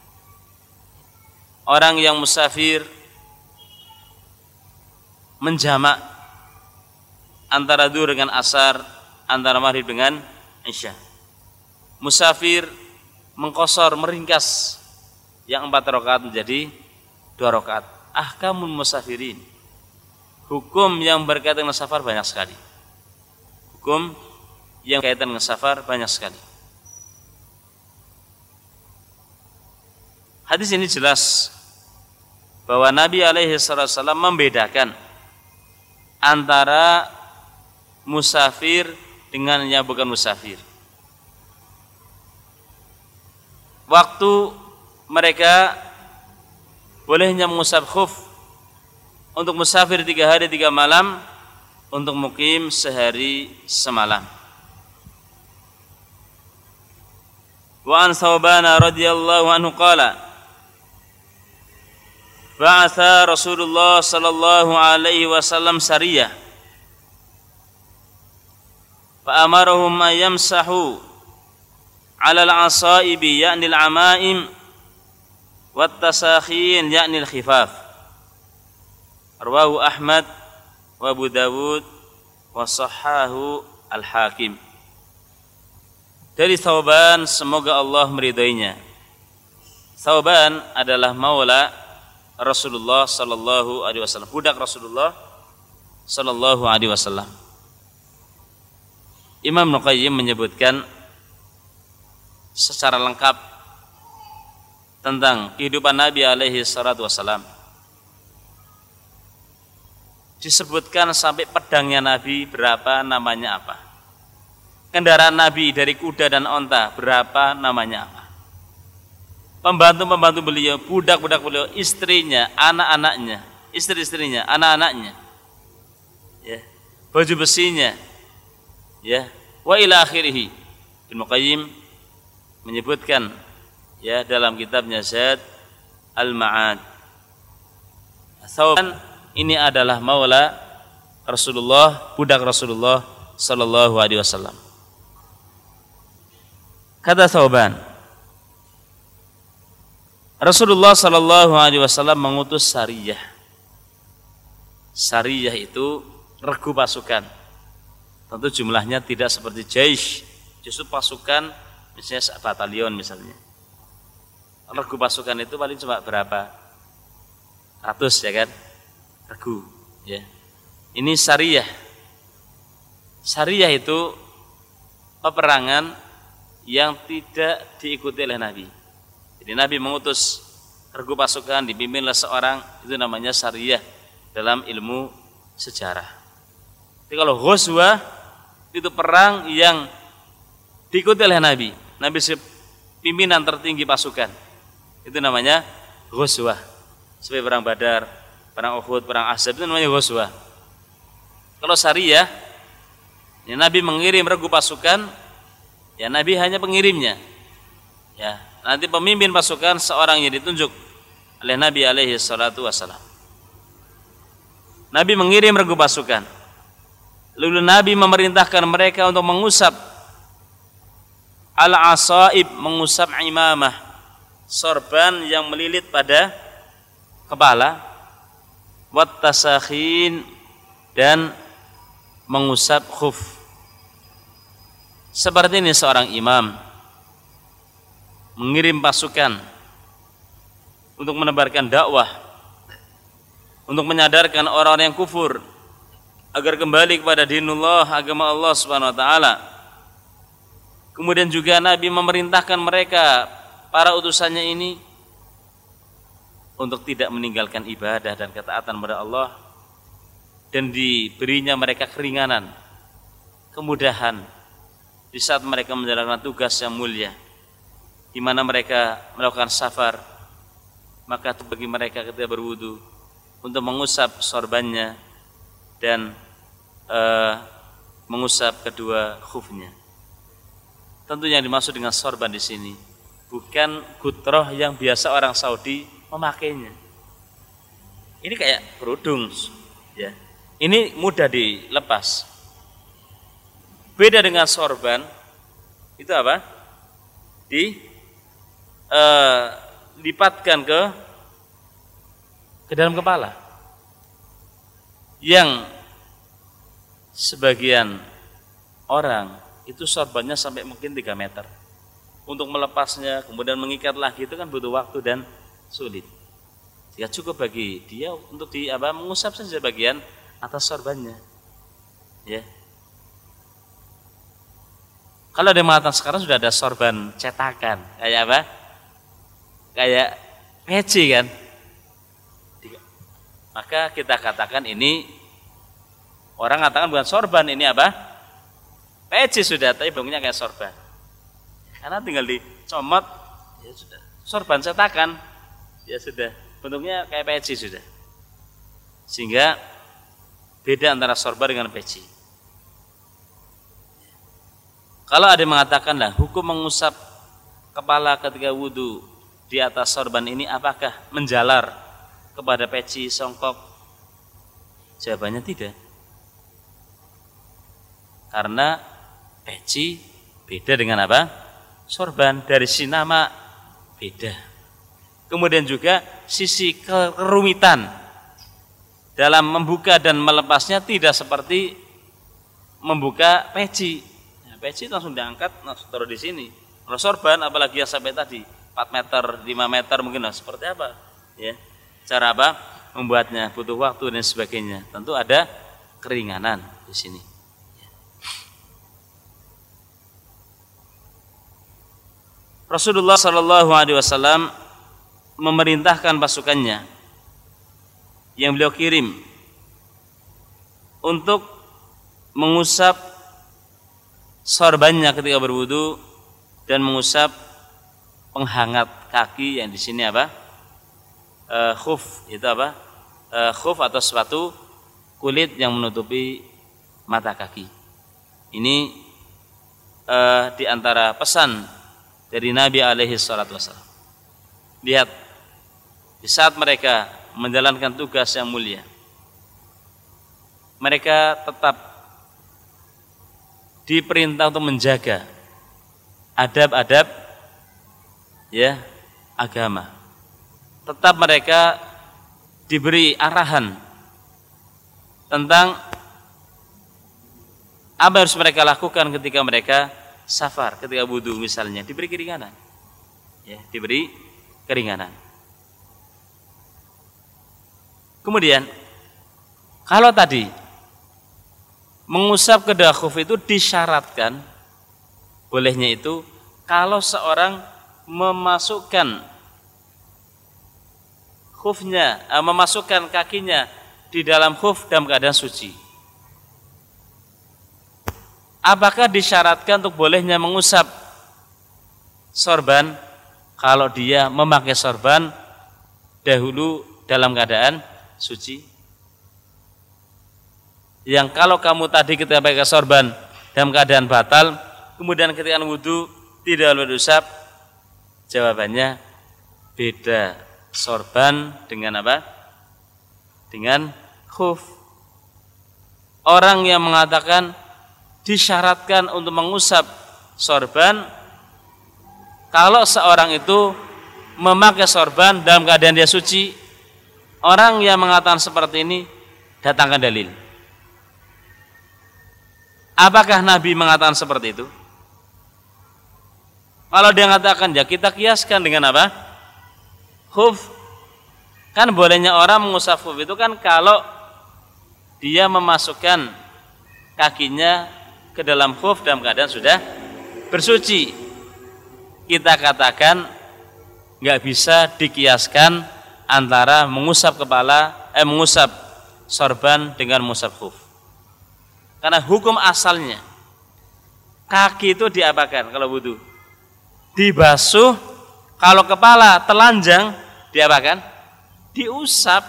Orang yang musafir menjamak antara zuhur dengan asar, antara maghrib dengan isya. Musafir mengqashar, meringkas yang empat rakaat menjadi dua rakaat. Ahkamul musafirin. Hukum yang berkaitan dengan safar banyak sekali. Hukum yang berkaitan dengan safar banyak sekali. Hadis ini jelas bahwa Nabi alaihi wasallam membedakan antara musafir dengan yang bukan musafir. Waktu mereka bolehnya mengusap khuf untuk musafir tiga hari tiga malam, untuk mukim sehari semalam. Wa an Thawban radhiyallahu anhu qala ba'atha Rasulullah sallallahu alaihi wasallam sariyah fa amarahum an yamsahu 'ala al-'asaibi ya'ni al-'amaim wat tasakhin ya'ni al-khifaf. Rawahu Ahmad wa Abu Dawud wa sahhahu al-Hakim. Dari Thawban, semoga Allah meridainya. Thawban adalah maula Rasulullah sallallahu alaihi wasallam, budak Rasulullah sallallahu alaihi wasallam. Imam Nuqayyim menyebutkan secara lengkap tentang kehidupan Nabi alaihi salatu wasallam. Disebutkan sampai pedangnya Nabi berapa, namanya apa. Kendaraan Nabi dari kuda dan onta berapa, namanya apa. Pembantu-pembantu beliau, budak-budak beliau, istrinya, anak-anaknya, istri-istrinya, anak-anaknya, ya, baju besinya, ya, wa ila akhirih. Ibnu Qayyim menyebutkan ya dalam kitabnya Zad Al-Ma'ad. Thawban ini adalah maula Rasulullah, budak Rasulullah sallallahu alaihi wasallam. Kata Thawban, Rasulullah sallallahu alaihi wasallam mengutus sariyah. Sariyah itu regu pasukan. Tentu jumlahnya tidak seperti jaish, justru pasukan misalnya batalion misalnya. Regu pasukan itu paling cuma berapa ratus, ya kan? Regu, ya. Ini sariyah. Sariyah itu peperangan yang tidak diikuti oleh Nabi. Jadi Nabi mengutus regu pasukan dipimpin oleh seorang, itu namanya sariyah dalam ilmu sejarah. Jadi kalau ghazwah itu perang yang diikuti oleh Nabi. Nabi pimpinan tertinggi pasukan. Itu namanya ghazwah. Seperti perang Badar, perang Uhud, perang Ahzab, itu namanya ghazwah. Kalau sariyah, ya Nabi mengirim regu pasukan, ya Nabi hanya pengirimnya. Ya, nanti pemimpin pasukan seorang yang ditunjuk oleh Nabi alaihi salatu wasalam. Nabi mengirim regu pasukan. Lalu Nabi memerintahkan mereka untuk mengusap al-asaib, mengusap imamah, sorban yang melilit pada kepala, wat tasakhin, dan mengusap khuf. Seperti ini seorang imam mengirim pasukan untuk menebarkan dakwah, untuk menyadarkan orang-orang yang kufur agar kembali kepada dinullah, agama Allah Subhanahu wa taala. Kemudian juga Nabi memerintahkan mereka, para utusannya ini, untuk tidak meninggalkan ibadah dan ketaatan kepada Allah, dan diberinya mereka keringanan, kemudahan di saat mereka menjalankan tugas yang mulia, di mana mereka melakukan safar. Maka bagi mereka ketika berwudu untuk mengusap sorbannya dan uh, mengusap kedua khufnya. Tentunya yang dimaksud dengan sorban di sini bukan gutroh yang biasa orang Saudi memakainya. Ini kayak kerudung, ya. Ini mudah dilepas. Beda dengan sorban, itu apa? Di uh, lipatkan ke ke dalam kepala. Yang sebagian orang itu sorbannya sampai mungkin tiga meter. Untuk melepasnya kemudian mengikat lagi itu kan butuh waktu dan sulit. Ya cukup bagi dia untuk di apa mengusap saja bagian atas sorbannya. Ya. Kalau di mata sekarang sudah ada sorban cetakan, kayak apa? Kayak peci kan. Maka kita katakan ini, orang katakan bukan sorban, ini apa? Peci sudah, tapi bentuknya kayak sorban. Karena tinggal dicomot, ya sudah. Sorban cetakan, ya sudah. Bentuknya kayak peci sudah. Sehingga beda antara sorban dengan peci. Kalau ada yang mengatakan lah, hukum mengusap kepala ketika wudu di atas sorban ini apakah menjalar kepada peci, songkok? Jawabannya tidak. Karena peci beda dengan apa? Sorban, dari sisi nama beda. Kemudian juga sisi kerumitan dalam membuka dan melepasnya tidak seperti membuka peci. Nah, peci langsung diangkat, langsung taruh di sini. Kalau sorban apalagi yang sampai tadi empat meter, lima meter mungkin, nah, seperti apa? Ya. Cara apa? Membuatnya butuh waktu dan sebagainya. Tentu ada keringanan di sini. Rasulullah Shallallahu Alaihi Wasallam memerintahkan pasukannya yang beliau kirim untuk mengusap sorbannya ketika berwudu dan mengusap penghangat kaki yang di sini apa? E, khuf itu apa? E, khuf atau sepatu kulit yang menutupi mata kaki. Ini e, di antara pesan dari Nabi alaihi salatu wassalam. Lihat, di saat mereka menjalankan tugas yang mulia, mereka tetap diperintah untuk menjaga adab-adab ya agama. Tetap mereka diberi arahan tentang apa yang harus mereka lakukan ketika mereka safar, ketika wudu misalnya, diberi keringanan. Ya, diberi keringanan. Kemudian kalau tadi mengusap kedua khuf itu disyaratkan bolehnya itu kalau seorang memasukkan khufnya, memasukkan kakinya di dalam khuf dalam keadaan suci. Apakah disyaratkan untuk bolehnya mengusap sorban kalau dia memakai sorban dahulu dalam keadaan suci? Yang kalau kamu tadi ketika pakai sorban dalam keadaan batal, kemudian ketika wudu tidak boleh diusap, jawabannya beda sorban dengan apa? Dengan khuf. Orang yang mengatakan disyaratkan untuk mengusap sorban kalau seorang itu memakai sorban dalam keadaan dia suci. Orang yang mengatakan seperti ini, datangkan dalil. Apakah Nabi mengatakan seperti itu? Kalau dia mengatakan, ya kita kiaskan dengan apa? Khuf. Kan bolehnya orang mengusap khuf itu kan kalau dia memasukkan kakinya ke dalam khuf dalam keadaan sudah bersuci, kita katakan nggak bisa dikiaskan antara mengusap kepala, eh mengusap sorban dengan mengusap khuf. Karena hukum asalnya kaki itu diapakan kalau wudu? Dibasuh. Kalau kepala telanjang diapakan? Diusap.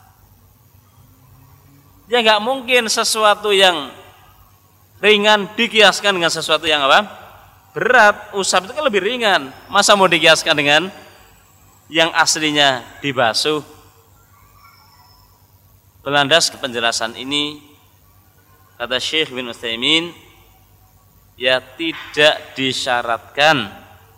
Ya nggak mungkin sesuatu yang ringan dikiaskan dengan sesuatu yang apa? Berat. Usap itu kan lebih ringan. Masa mau dikiaskan dengan yang aslinya dibasuh? Berlandas ke penjelasan ini, kata Syekh bin Utsaimin, ya tidak disyaratkan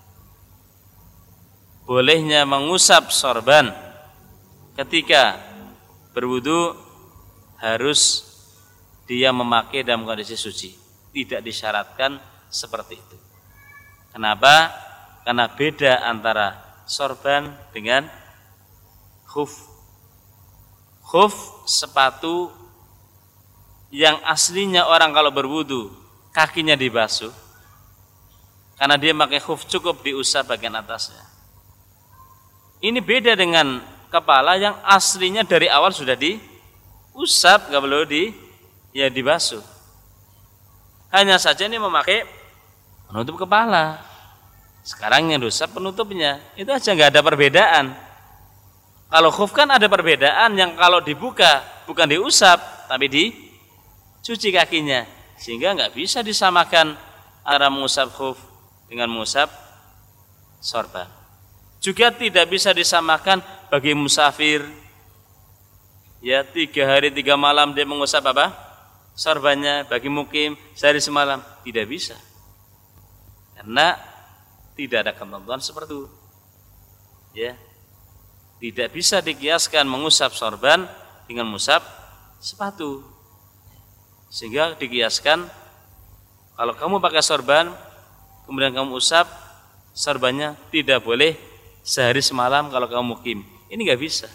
bolehnya mengusap sorban ketika berwudu harus dia memakai dalam kondisi suci. Tidak disyaratkan seperti itu. Kenapa? Karena beda antara sorban dengan khuf. Khuf sepatu yang aslinya orang kalau berwudu kakinya dibasuh. Karena dia pakai khuf cukup diusap bagian atasnya. Ini beda dengan kepala yang aslinya dari awal sudah diusap, nggak perlu di ya dibasuh. Hanya saja ini memakai penutup kepala. Sekarang yang diusap penutupnya. Itu aja nggak ada perbedaan. Kalau khuf kan ada perbedaan, yang kalau dibuka bukan diusap tapi dicuci kakinya, sehingga nggak bisa disamakan antara mengusap khuf dengan mengusap sorban. Juga tidak bisa disamakan bagi musafir, ya tiga hari tiga malam dia mengusap apa? Sorbannya. Bagi mukim sehari semalam tidak bisa, karena tidak ada ketentuan seperti itu. Ya, tidak bisa dikiaskan mengusap sorban dengan mengusap sepatu, sehingga dikiaskan kalau kamu pakai sorban kemudian kamu usap sorbannya, tidak boleh sehari semalam kalau kamu mukim. Ini nggak bisa.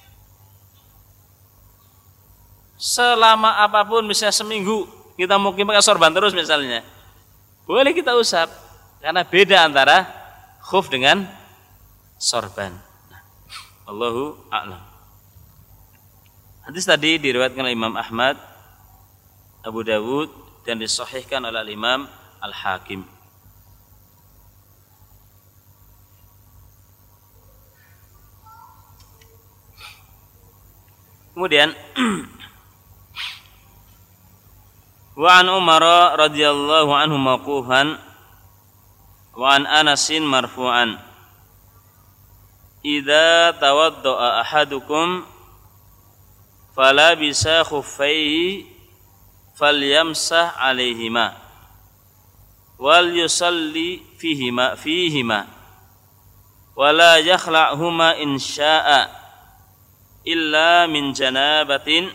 Selama apapun, misalnya seminggu kita mukim pakai sorban terus misalnya, boleh kita usap, karena beda antara khuf dengan sorban. Nah, Allahu a'lam. Hadis tadi diriwayatkan oleh Imam Ahmad, Abu Dawud, dan disahihkan oleh Imam Al-Hakim. Kemudian wa an Umar radhiyallahu anhu mauqufan wa an Anasin marfu'an, idza tawadda'a ahadukum fala bisa khuffaihi falyamsah 'alaihima wal yusalli fihima fihima wala yakhla'huma in syaa'a illa min janabatin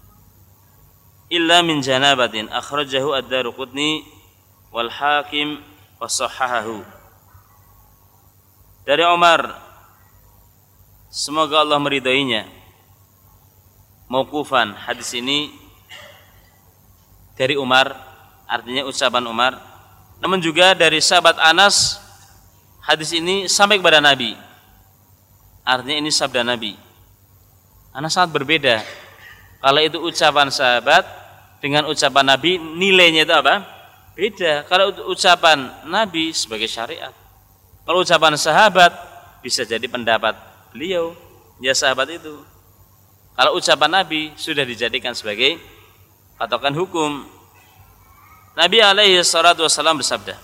illa min janabatin akhrajahu ad-Daruqutni wal Hakim wa sahhahahu. Dari Umar, semoga Allah meridainya, mauqufan, hadis ini dari Umar, artinya ucapan Umar, namun juga dari sahabat Anas, hadis ini sampai kepada Nabi, artinya ini sabda Nabi. Anas sangat berbeda. Kalau itu ucapan sahabat dengan ucapan Nabi, nilainya itu apa? Beda. Kalau ucapan Nabi sebagai syariat, kalau ucapan sahabat bisa jadi pendapat beliau, ya sahabat itu. Kalau ucapan Nabi sudah dijadikan sebagai patokan hukum. Nabi alaihi salatu wassalam bersabda,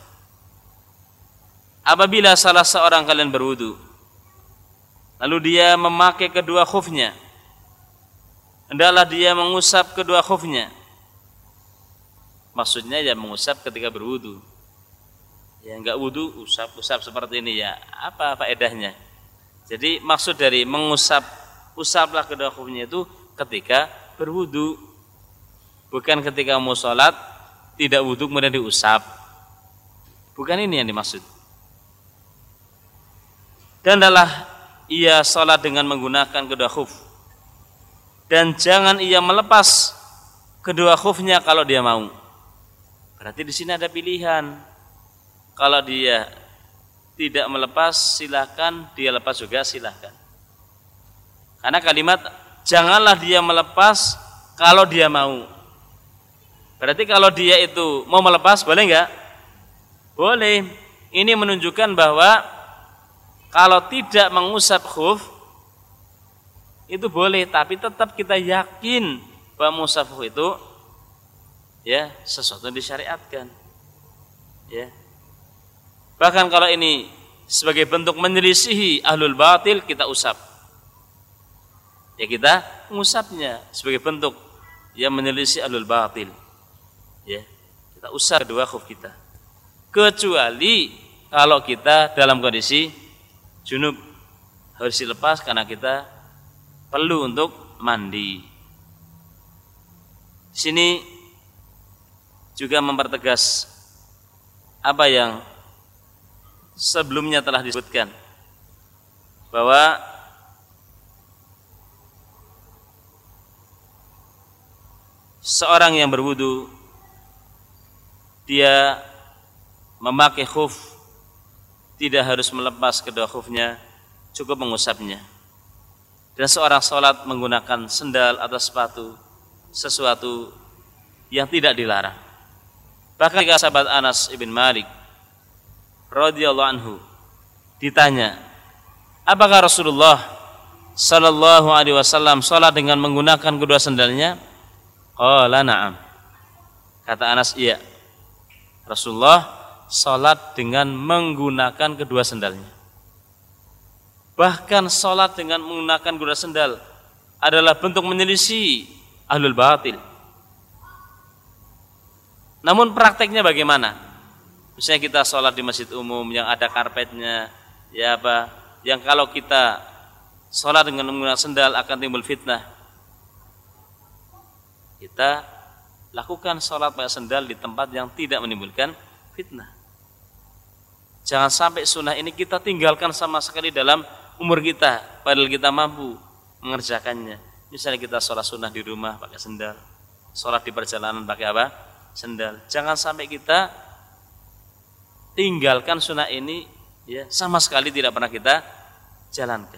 apabila salah seorang kalian berwudu, lalu dia memakai kedua khufnya, hendaklah dia mengusap kedua khufnya. Maksudnya ya mengusap ketika berwudu. Ya enggak wudu usap-usap seperti ini, ya apa faedahnya? Jadi maksud dari mengusap, usaplah kedua khufnya itu ketika berwudu, bukan ketika mau sholat tidak wudu kemudian diusap. Bukan ini yang dimaksud. Dan adalah ia sholat dengan menggunakan kedua khuf, dan jangan ia melepas kedua khufnya kalau dia mau. Berarti di sini ada pilihan. Kalau dia tidak melepas, silakan, dia lepas juga silakan. Karena kalimat janganlah dia melepas kalau dia mau. Berarti kalau dia itu mau melepas, boleh enggak? Boleh. Ini menunjukkan bahwa kalau tidak mengusap khuf itu boleh, tapi tetap kita yakin bahwa mengusap khuf itu ya sesuatu yang disyariatkan. Ya. Bahkan kalau ini sebagai bentuk menyelisihi ahlul batil, kita usap. Ya kita mengusapnya sebagai bentuk yang menyelisih ahlul batil. Ya, kita usap kedua khuf kita. Kecuali kalau kita dalam kondisi junub, harus dilepas karena kita perlu untuk mandi. Di sini juga mempertegas apa yang sebelumnya telah disebutkan, bahwa seorang yang berwudu dia memakai khuf tidak harus melepas kedua khufnya, cukup mengusapnya. Dan seorang sholat menggunakan sendal atau sepatu, sesuatu yang tidak dilarang. Bahkan ketika sahabat Anas ibn Malik radhiyallahu anhu ditanya, apakah Rasulullah sallallahu alaihi wasallam sholat dengan menggunakan kedua sendalnya? Qala na'am. Kata Anas, iya. Rasulullah sholat dengan menggunakan kedua sendalnya. Bahkan sholat dengan menggunakan kedua sendal adalah bentuk menyelisih ahlul batil. Namun prakteknya bagaimana? Misalnya kita sholat di masjid umum yang ada karpetnya, ya apa? Yang kalau kita sholat dengan menggunakan sendal akan timbul fitnah. Kita lakukan sholat pakai sendal di tempat yang tidak menimbulkan fitnah. Jangan sampai sunnah ini kita tinggalkan sama sekali dalam umur kita, padahal kita mampu mengerjakannya. Misalnya kita sholat sunnah di rumah pakai sendal, sholat di perjalanan pakai apa? Sendal. Jangan sampai kita tinggalkan sunnah ini, ya, sama sekali tidak pernah kita jalankan.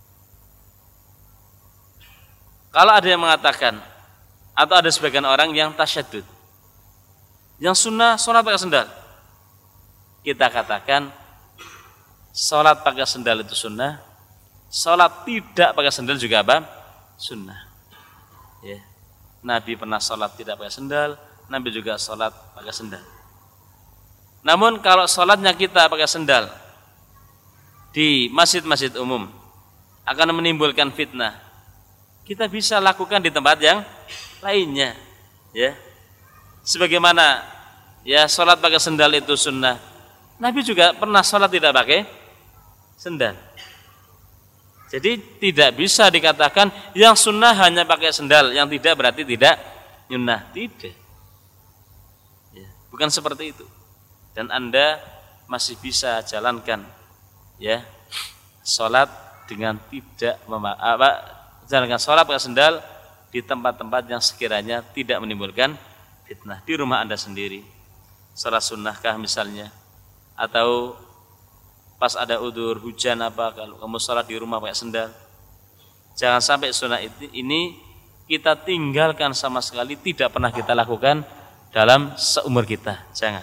Kalau ada yang mengatakan, atau ada sebagian orang yang tasyaddud, yang sunnah sholat pakai sendal, kita katakan sholat pakai sendal itu sunnah, sholat tidak pakai sendal juga apa? Sunnah. Ya. Nabi pernah sholat tidak pakai sendal, Nabi juga sholat pakai sendal. Namun kalau sholatnya kita pakai sendal di masjid-masjid umum akan menimbulkan fitnah, kita bisa lakukan di tempat yang lainnya, ya. Sebagaimana ya sholat pakai sendal itu sunnah, Nabi juga pernah sholat tidak pakai sendal. Jadi tidak bisa dikatakan yang sunnah hanya pakai sendal, yang tidak berarti tidak sunnah. Tidak, ya, bukan seperti itu. Dan Anda masih bisa jalankan, ya, sholat dengan tidak mema- apa, jalankan sholat pakai sendal di tempat-tempat yang sekiranya tidak menimbulkan fitnah. Di rumah Anda sendiri, sholat sunnahkah misalnya, atau pas ada udzur hujan apa, kalau kamu sholat di rumah pakai sendal, jangan sampai sunnah ini kita tinggalkan sama sekali, tidak pernah kita lakukan dalam seumur kita. Jangan.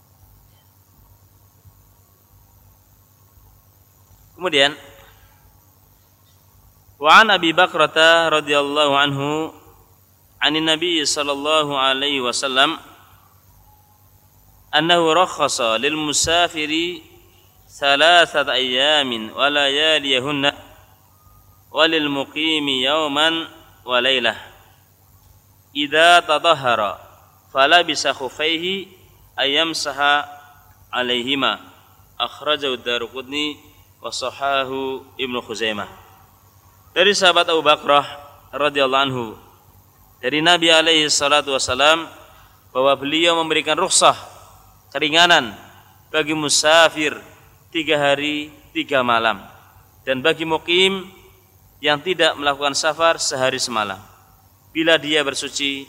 Kemudian wa an Abi Bakrata radhiyallahu anhu anin Nabi sallallahu alaihi wasallam annahu rakhasa lil musafiri thalathat ayamin wa layaliyahunna wa lil muqimi yawman wa laylah idza tadahhara falabisa khufaihi ayamsaha alaihima akhrajahu Daruqutni wa sahahu Ibnu Khuzaimah. Dari sahabat Abu Bakrah radhiyallahu anhu, dari Nabi alaihi salatu wasalam, bahwa beliau memberikan rukhsah, keringanan bagi musafir tiga hari tiga malam, dan bagi mukim yang tidak melakukan safar sehari semalam, bila dia bersuci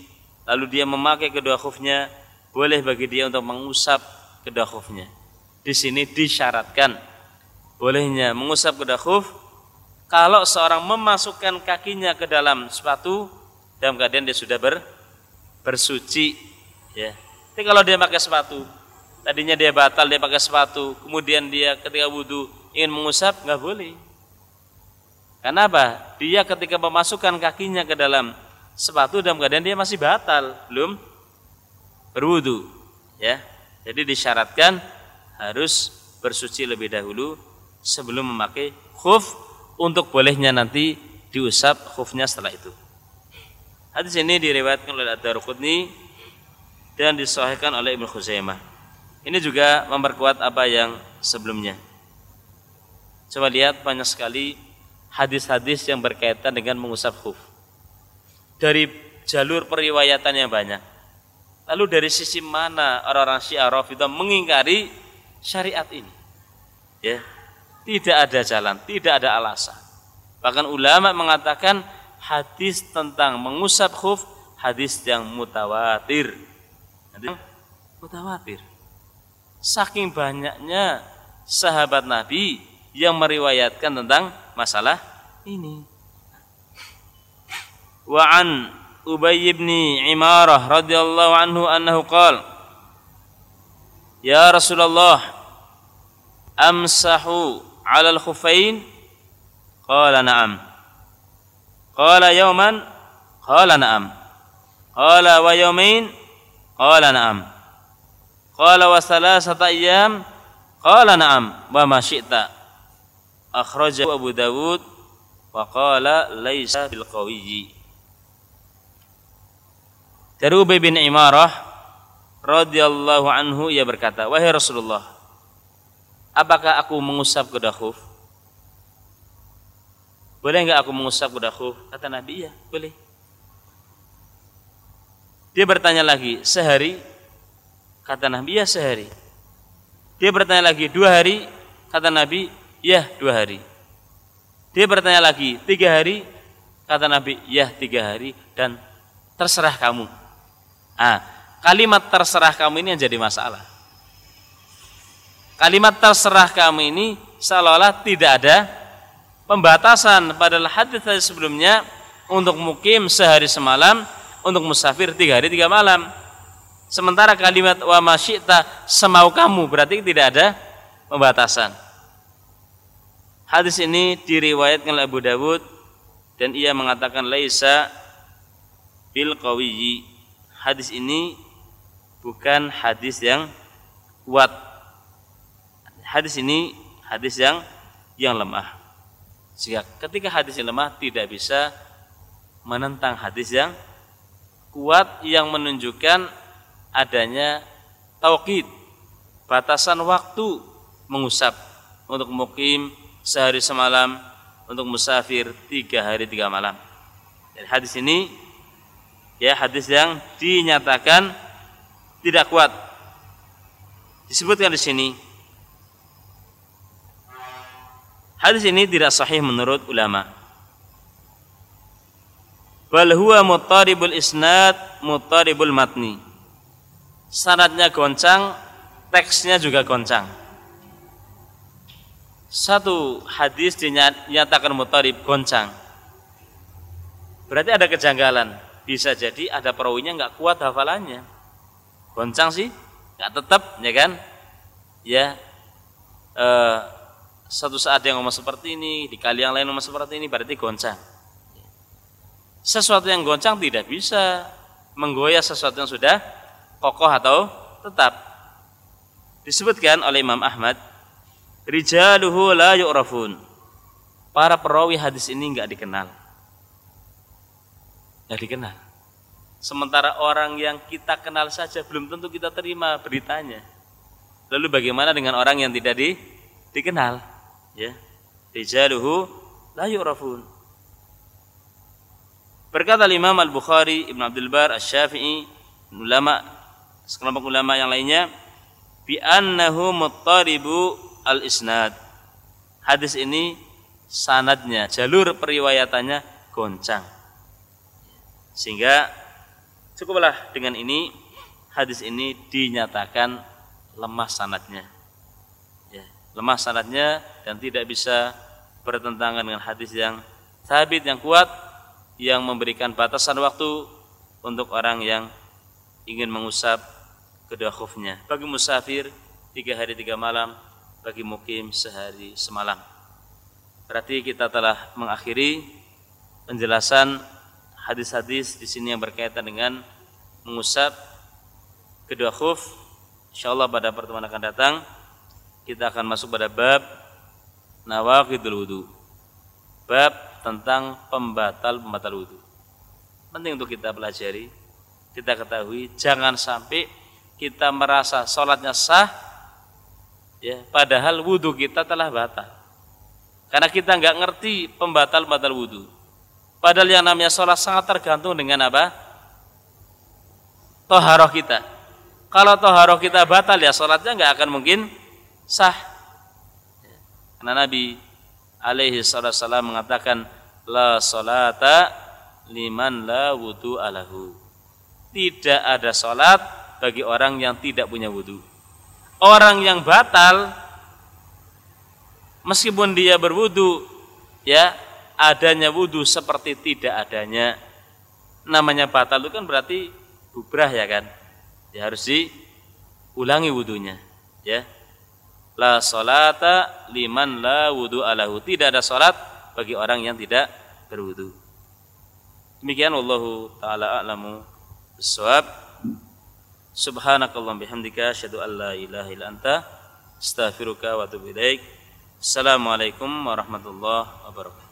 lalu dia memakai kedua khufnya, boleh bagi dia untuk mengusap kedua khufnya. Di sini disyaratkan bolehnya mengusap kedua khuf kalau seorang memasukkan kakinya ke dalam sepatu dalam keadaan dia sudah ber, bersuci, ya. Tapi kalau dia pakai sepatu, tadinya dia batal, dia pakai sepatu, kemudian dia ketika wudu ingin mengusap, nggak boleh. Karena apa? Dia ketika memasukkan kakinya ke dalam sepatu dalam keadaan dia masih batal, belum berwudu, ya. Jadi disyaratkan harus bersuci lebih dahulu sebelum memakai khuf untuk bolehnya nanti diusap khufnya setelah itu. Hadis ini diriwayatkan oleh Ad-Darqutni dan disahihkan oleh Ibnu Khuzaimah. Ini juga memperkuat apa yang sebelumnya. Coba lihat banyak sekali hadis-hadis yang berkaitan dengan mengusap khuf. Dari jalur periwayatan yang banyak. Lalu dari sisi mana orang-orang Syiah Rafidhah mengingkari syariat ini? Ya, tidak ada jalan, tidak ada alasan. Bahkan ulama mengatakan hadis tentang mengusap khuf hadis yang mutawatir. Hadis mutawatir. Saking banyaknya sahabat Nabi yang meriwayatkan tentang masalah ini. Wa an Ubay bin Imarah radhiyallahu anhu annahu qala ya Rasulullah amsahu 'ala al-khuffain qala na'am qala yawman qala na'am qala wa yawmain qala na'am qala wa thalathata ayyam qala na'am wa ma syi'ta akhrajahu Abu Dawud wa qala laisa bil qawiyyi. Dari Ubay bin Imarah radhiyallahu anhu ia berkata, wahai Rasulullah, apakah aku mengusap kedua khuf? Boleh enggak aku mengusap kedua khuf? Kata Nabi, iya, boleh. Dia bertanya lagi, sehari? Kata Nabi, iya sehari. Dia bertanya lagi, dua hari? Kata Nabi, iya dua hari. Dia bertanya lagi, tiga hari? Kata Nabi, iya tiga hari dan terserah kamu. Ah, kalimat terserah kamu ini yang jadi masalah. Kalimat terserah kamu ini seolah-olah tidak ada pembatasan. Padahal hadis sebelumnya untuk mukim sehari semalam, untuk musafir tiga hari tiga malam. Sementara kalimat wa ma syi'ta semau kamu berarti tidak ada pembatasan. Hadis ini diriwayatkan oleh Abu Dawud dan ia mengatakan laisa bil qawiyyi. Hadis ini bukan hadis yang kuat. Hadis ini hadis yang yang lemah. Sehingga ketika hadis yang lemah tidak bisa menentang hadis yang kuat yang menunjukkan adanya tauqid, batasan waktu mengusap untuk mukim sehari semalam, untuk musafir tiga hari tiga malam. Dari hadis ini ya hadis yang dinyatakan tidak kuat. Disebutkan di sini hadis ini tidak sahih menurut ulama. Bal huwa muttaribul isnad muttaribul matni. Sanadnya goncang, teksnya juga goncang. Satu hadis dinyatakan muttarib goncang. Berarti ada kejanggalan. Bisa jadi ada perawinya nggak kuat hafalannya, goncang sih, nggak tetap, ya kan? Ya, eh, satu saat yang ngomong seperti ini, di kali yang lain ngomong seperti ini, berarti goncang. Sesuatu yang goncang tidak bisa menggoyah sesuatu yang sudah kokoh atau tetap. Disebutkan oleh Imam Ahmad, rijaluhu la yu'rafun. Para perawi hadis ini nggak dikenal. Nggak dikenal. Sementara orang yang kita kenal saja belum tentu kita terima beritanya. Lalu bagaimana dengan orang yang tidak di, dikenal? Ya, rijaluhu la yu'rafun. Berkata Imam Al-Bukhari, Ibn Abdul Bar, Asy-Syafi'i, ulama sekelompok ulama yang lainnya, bi annahu muttaribu al-isnad. Hadis ini sanadnya, jalur periwayatannya goncang. Sehingga Cukuplah dengan ini, hadis ini dinyatakan lemah sanadnya. Ya, lemah sanadnya dan tidak bisa bertentangan dengan hadis yang sabit, yang kuat, yang memberikan batasan waktu untuk orang yang ingin mengusap kedua khufnya. Bagi musafir tiga hari tiga malam, bagi mukim sehari semalam. Berarti kita telah mengakhiri penjelasan hadis-hadis di sini yang berkaitan dengan mengusap kedua khuf. Insyaallah pada pertemuan akan datang kita akan masuk pada bab nawaqidul wudu. Bab tentang pembatal-pembatal wudu. Penting untuk kita pelajari, kita ketahui, jangan sampai kita merasa sholatnya sah, ya, padahal wudu kita telah batal. Karena kita nggak ngerti pembatal-pembatal wudu. Padahal yang namanya sholat sangat tergantung dengan apa? Toharoh kita. Kalau toharoh kita batal, ya sholatnya nggak akan mungkin sah. Karena Nabi alaihi salam mengatakan, la sholata liman la wudu alahu. Tidak ada sholat bagi orang yang tidak punya wudu. Orang yang batal, meskipun dia berwudu, ya, adanya wudu seperti tidak adanya. Namanya batal itu kan berarti bubrah, ya kan? Ya harus diulangi wudunya, ya. La sholata liman la wudu alahu. Tidak ada sholat bagi orang yang tidak berwudu. Demikian, wallahu ta'ala a'lamu bissawab. Subhanakallahumma bihamdika asyhadu an la ilaha illa anta astaghfiruka wa atubu ilaik. Assalamualaikum warahmatullahi wabarakatuh.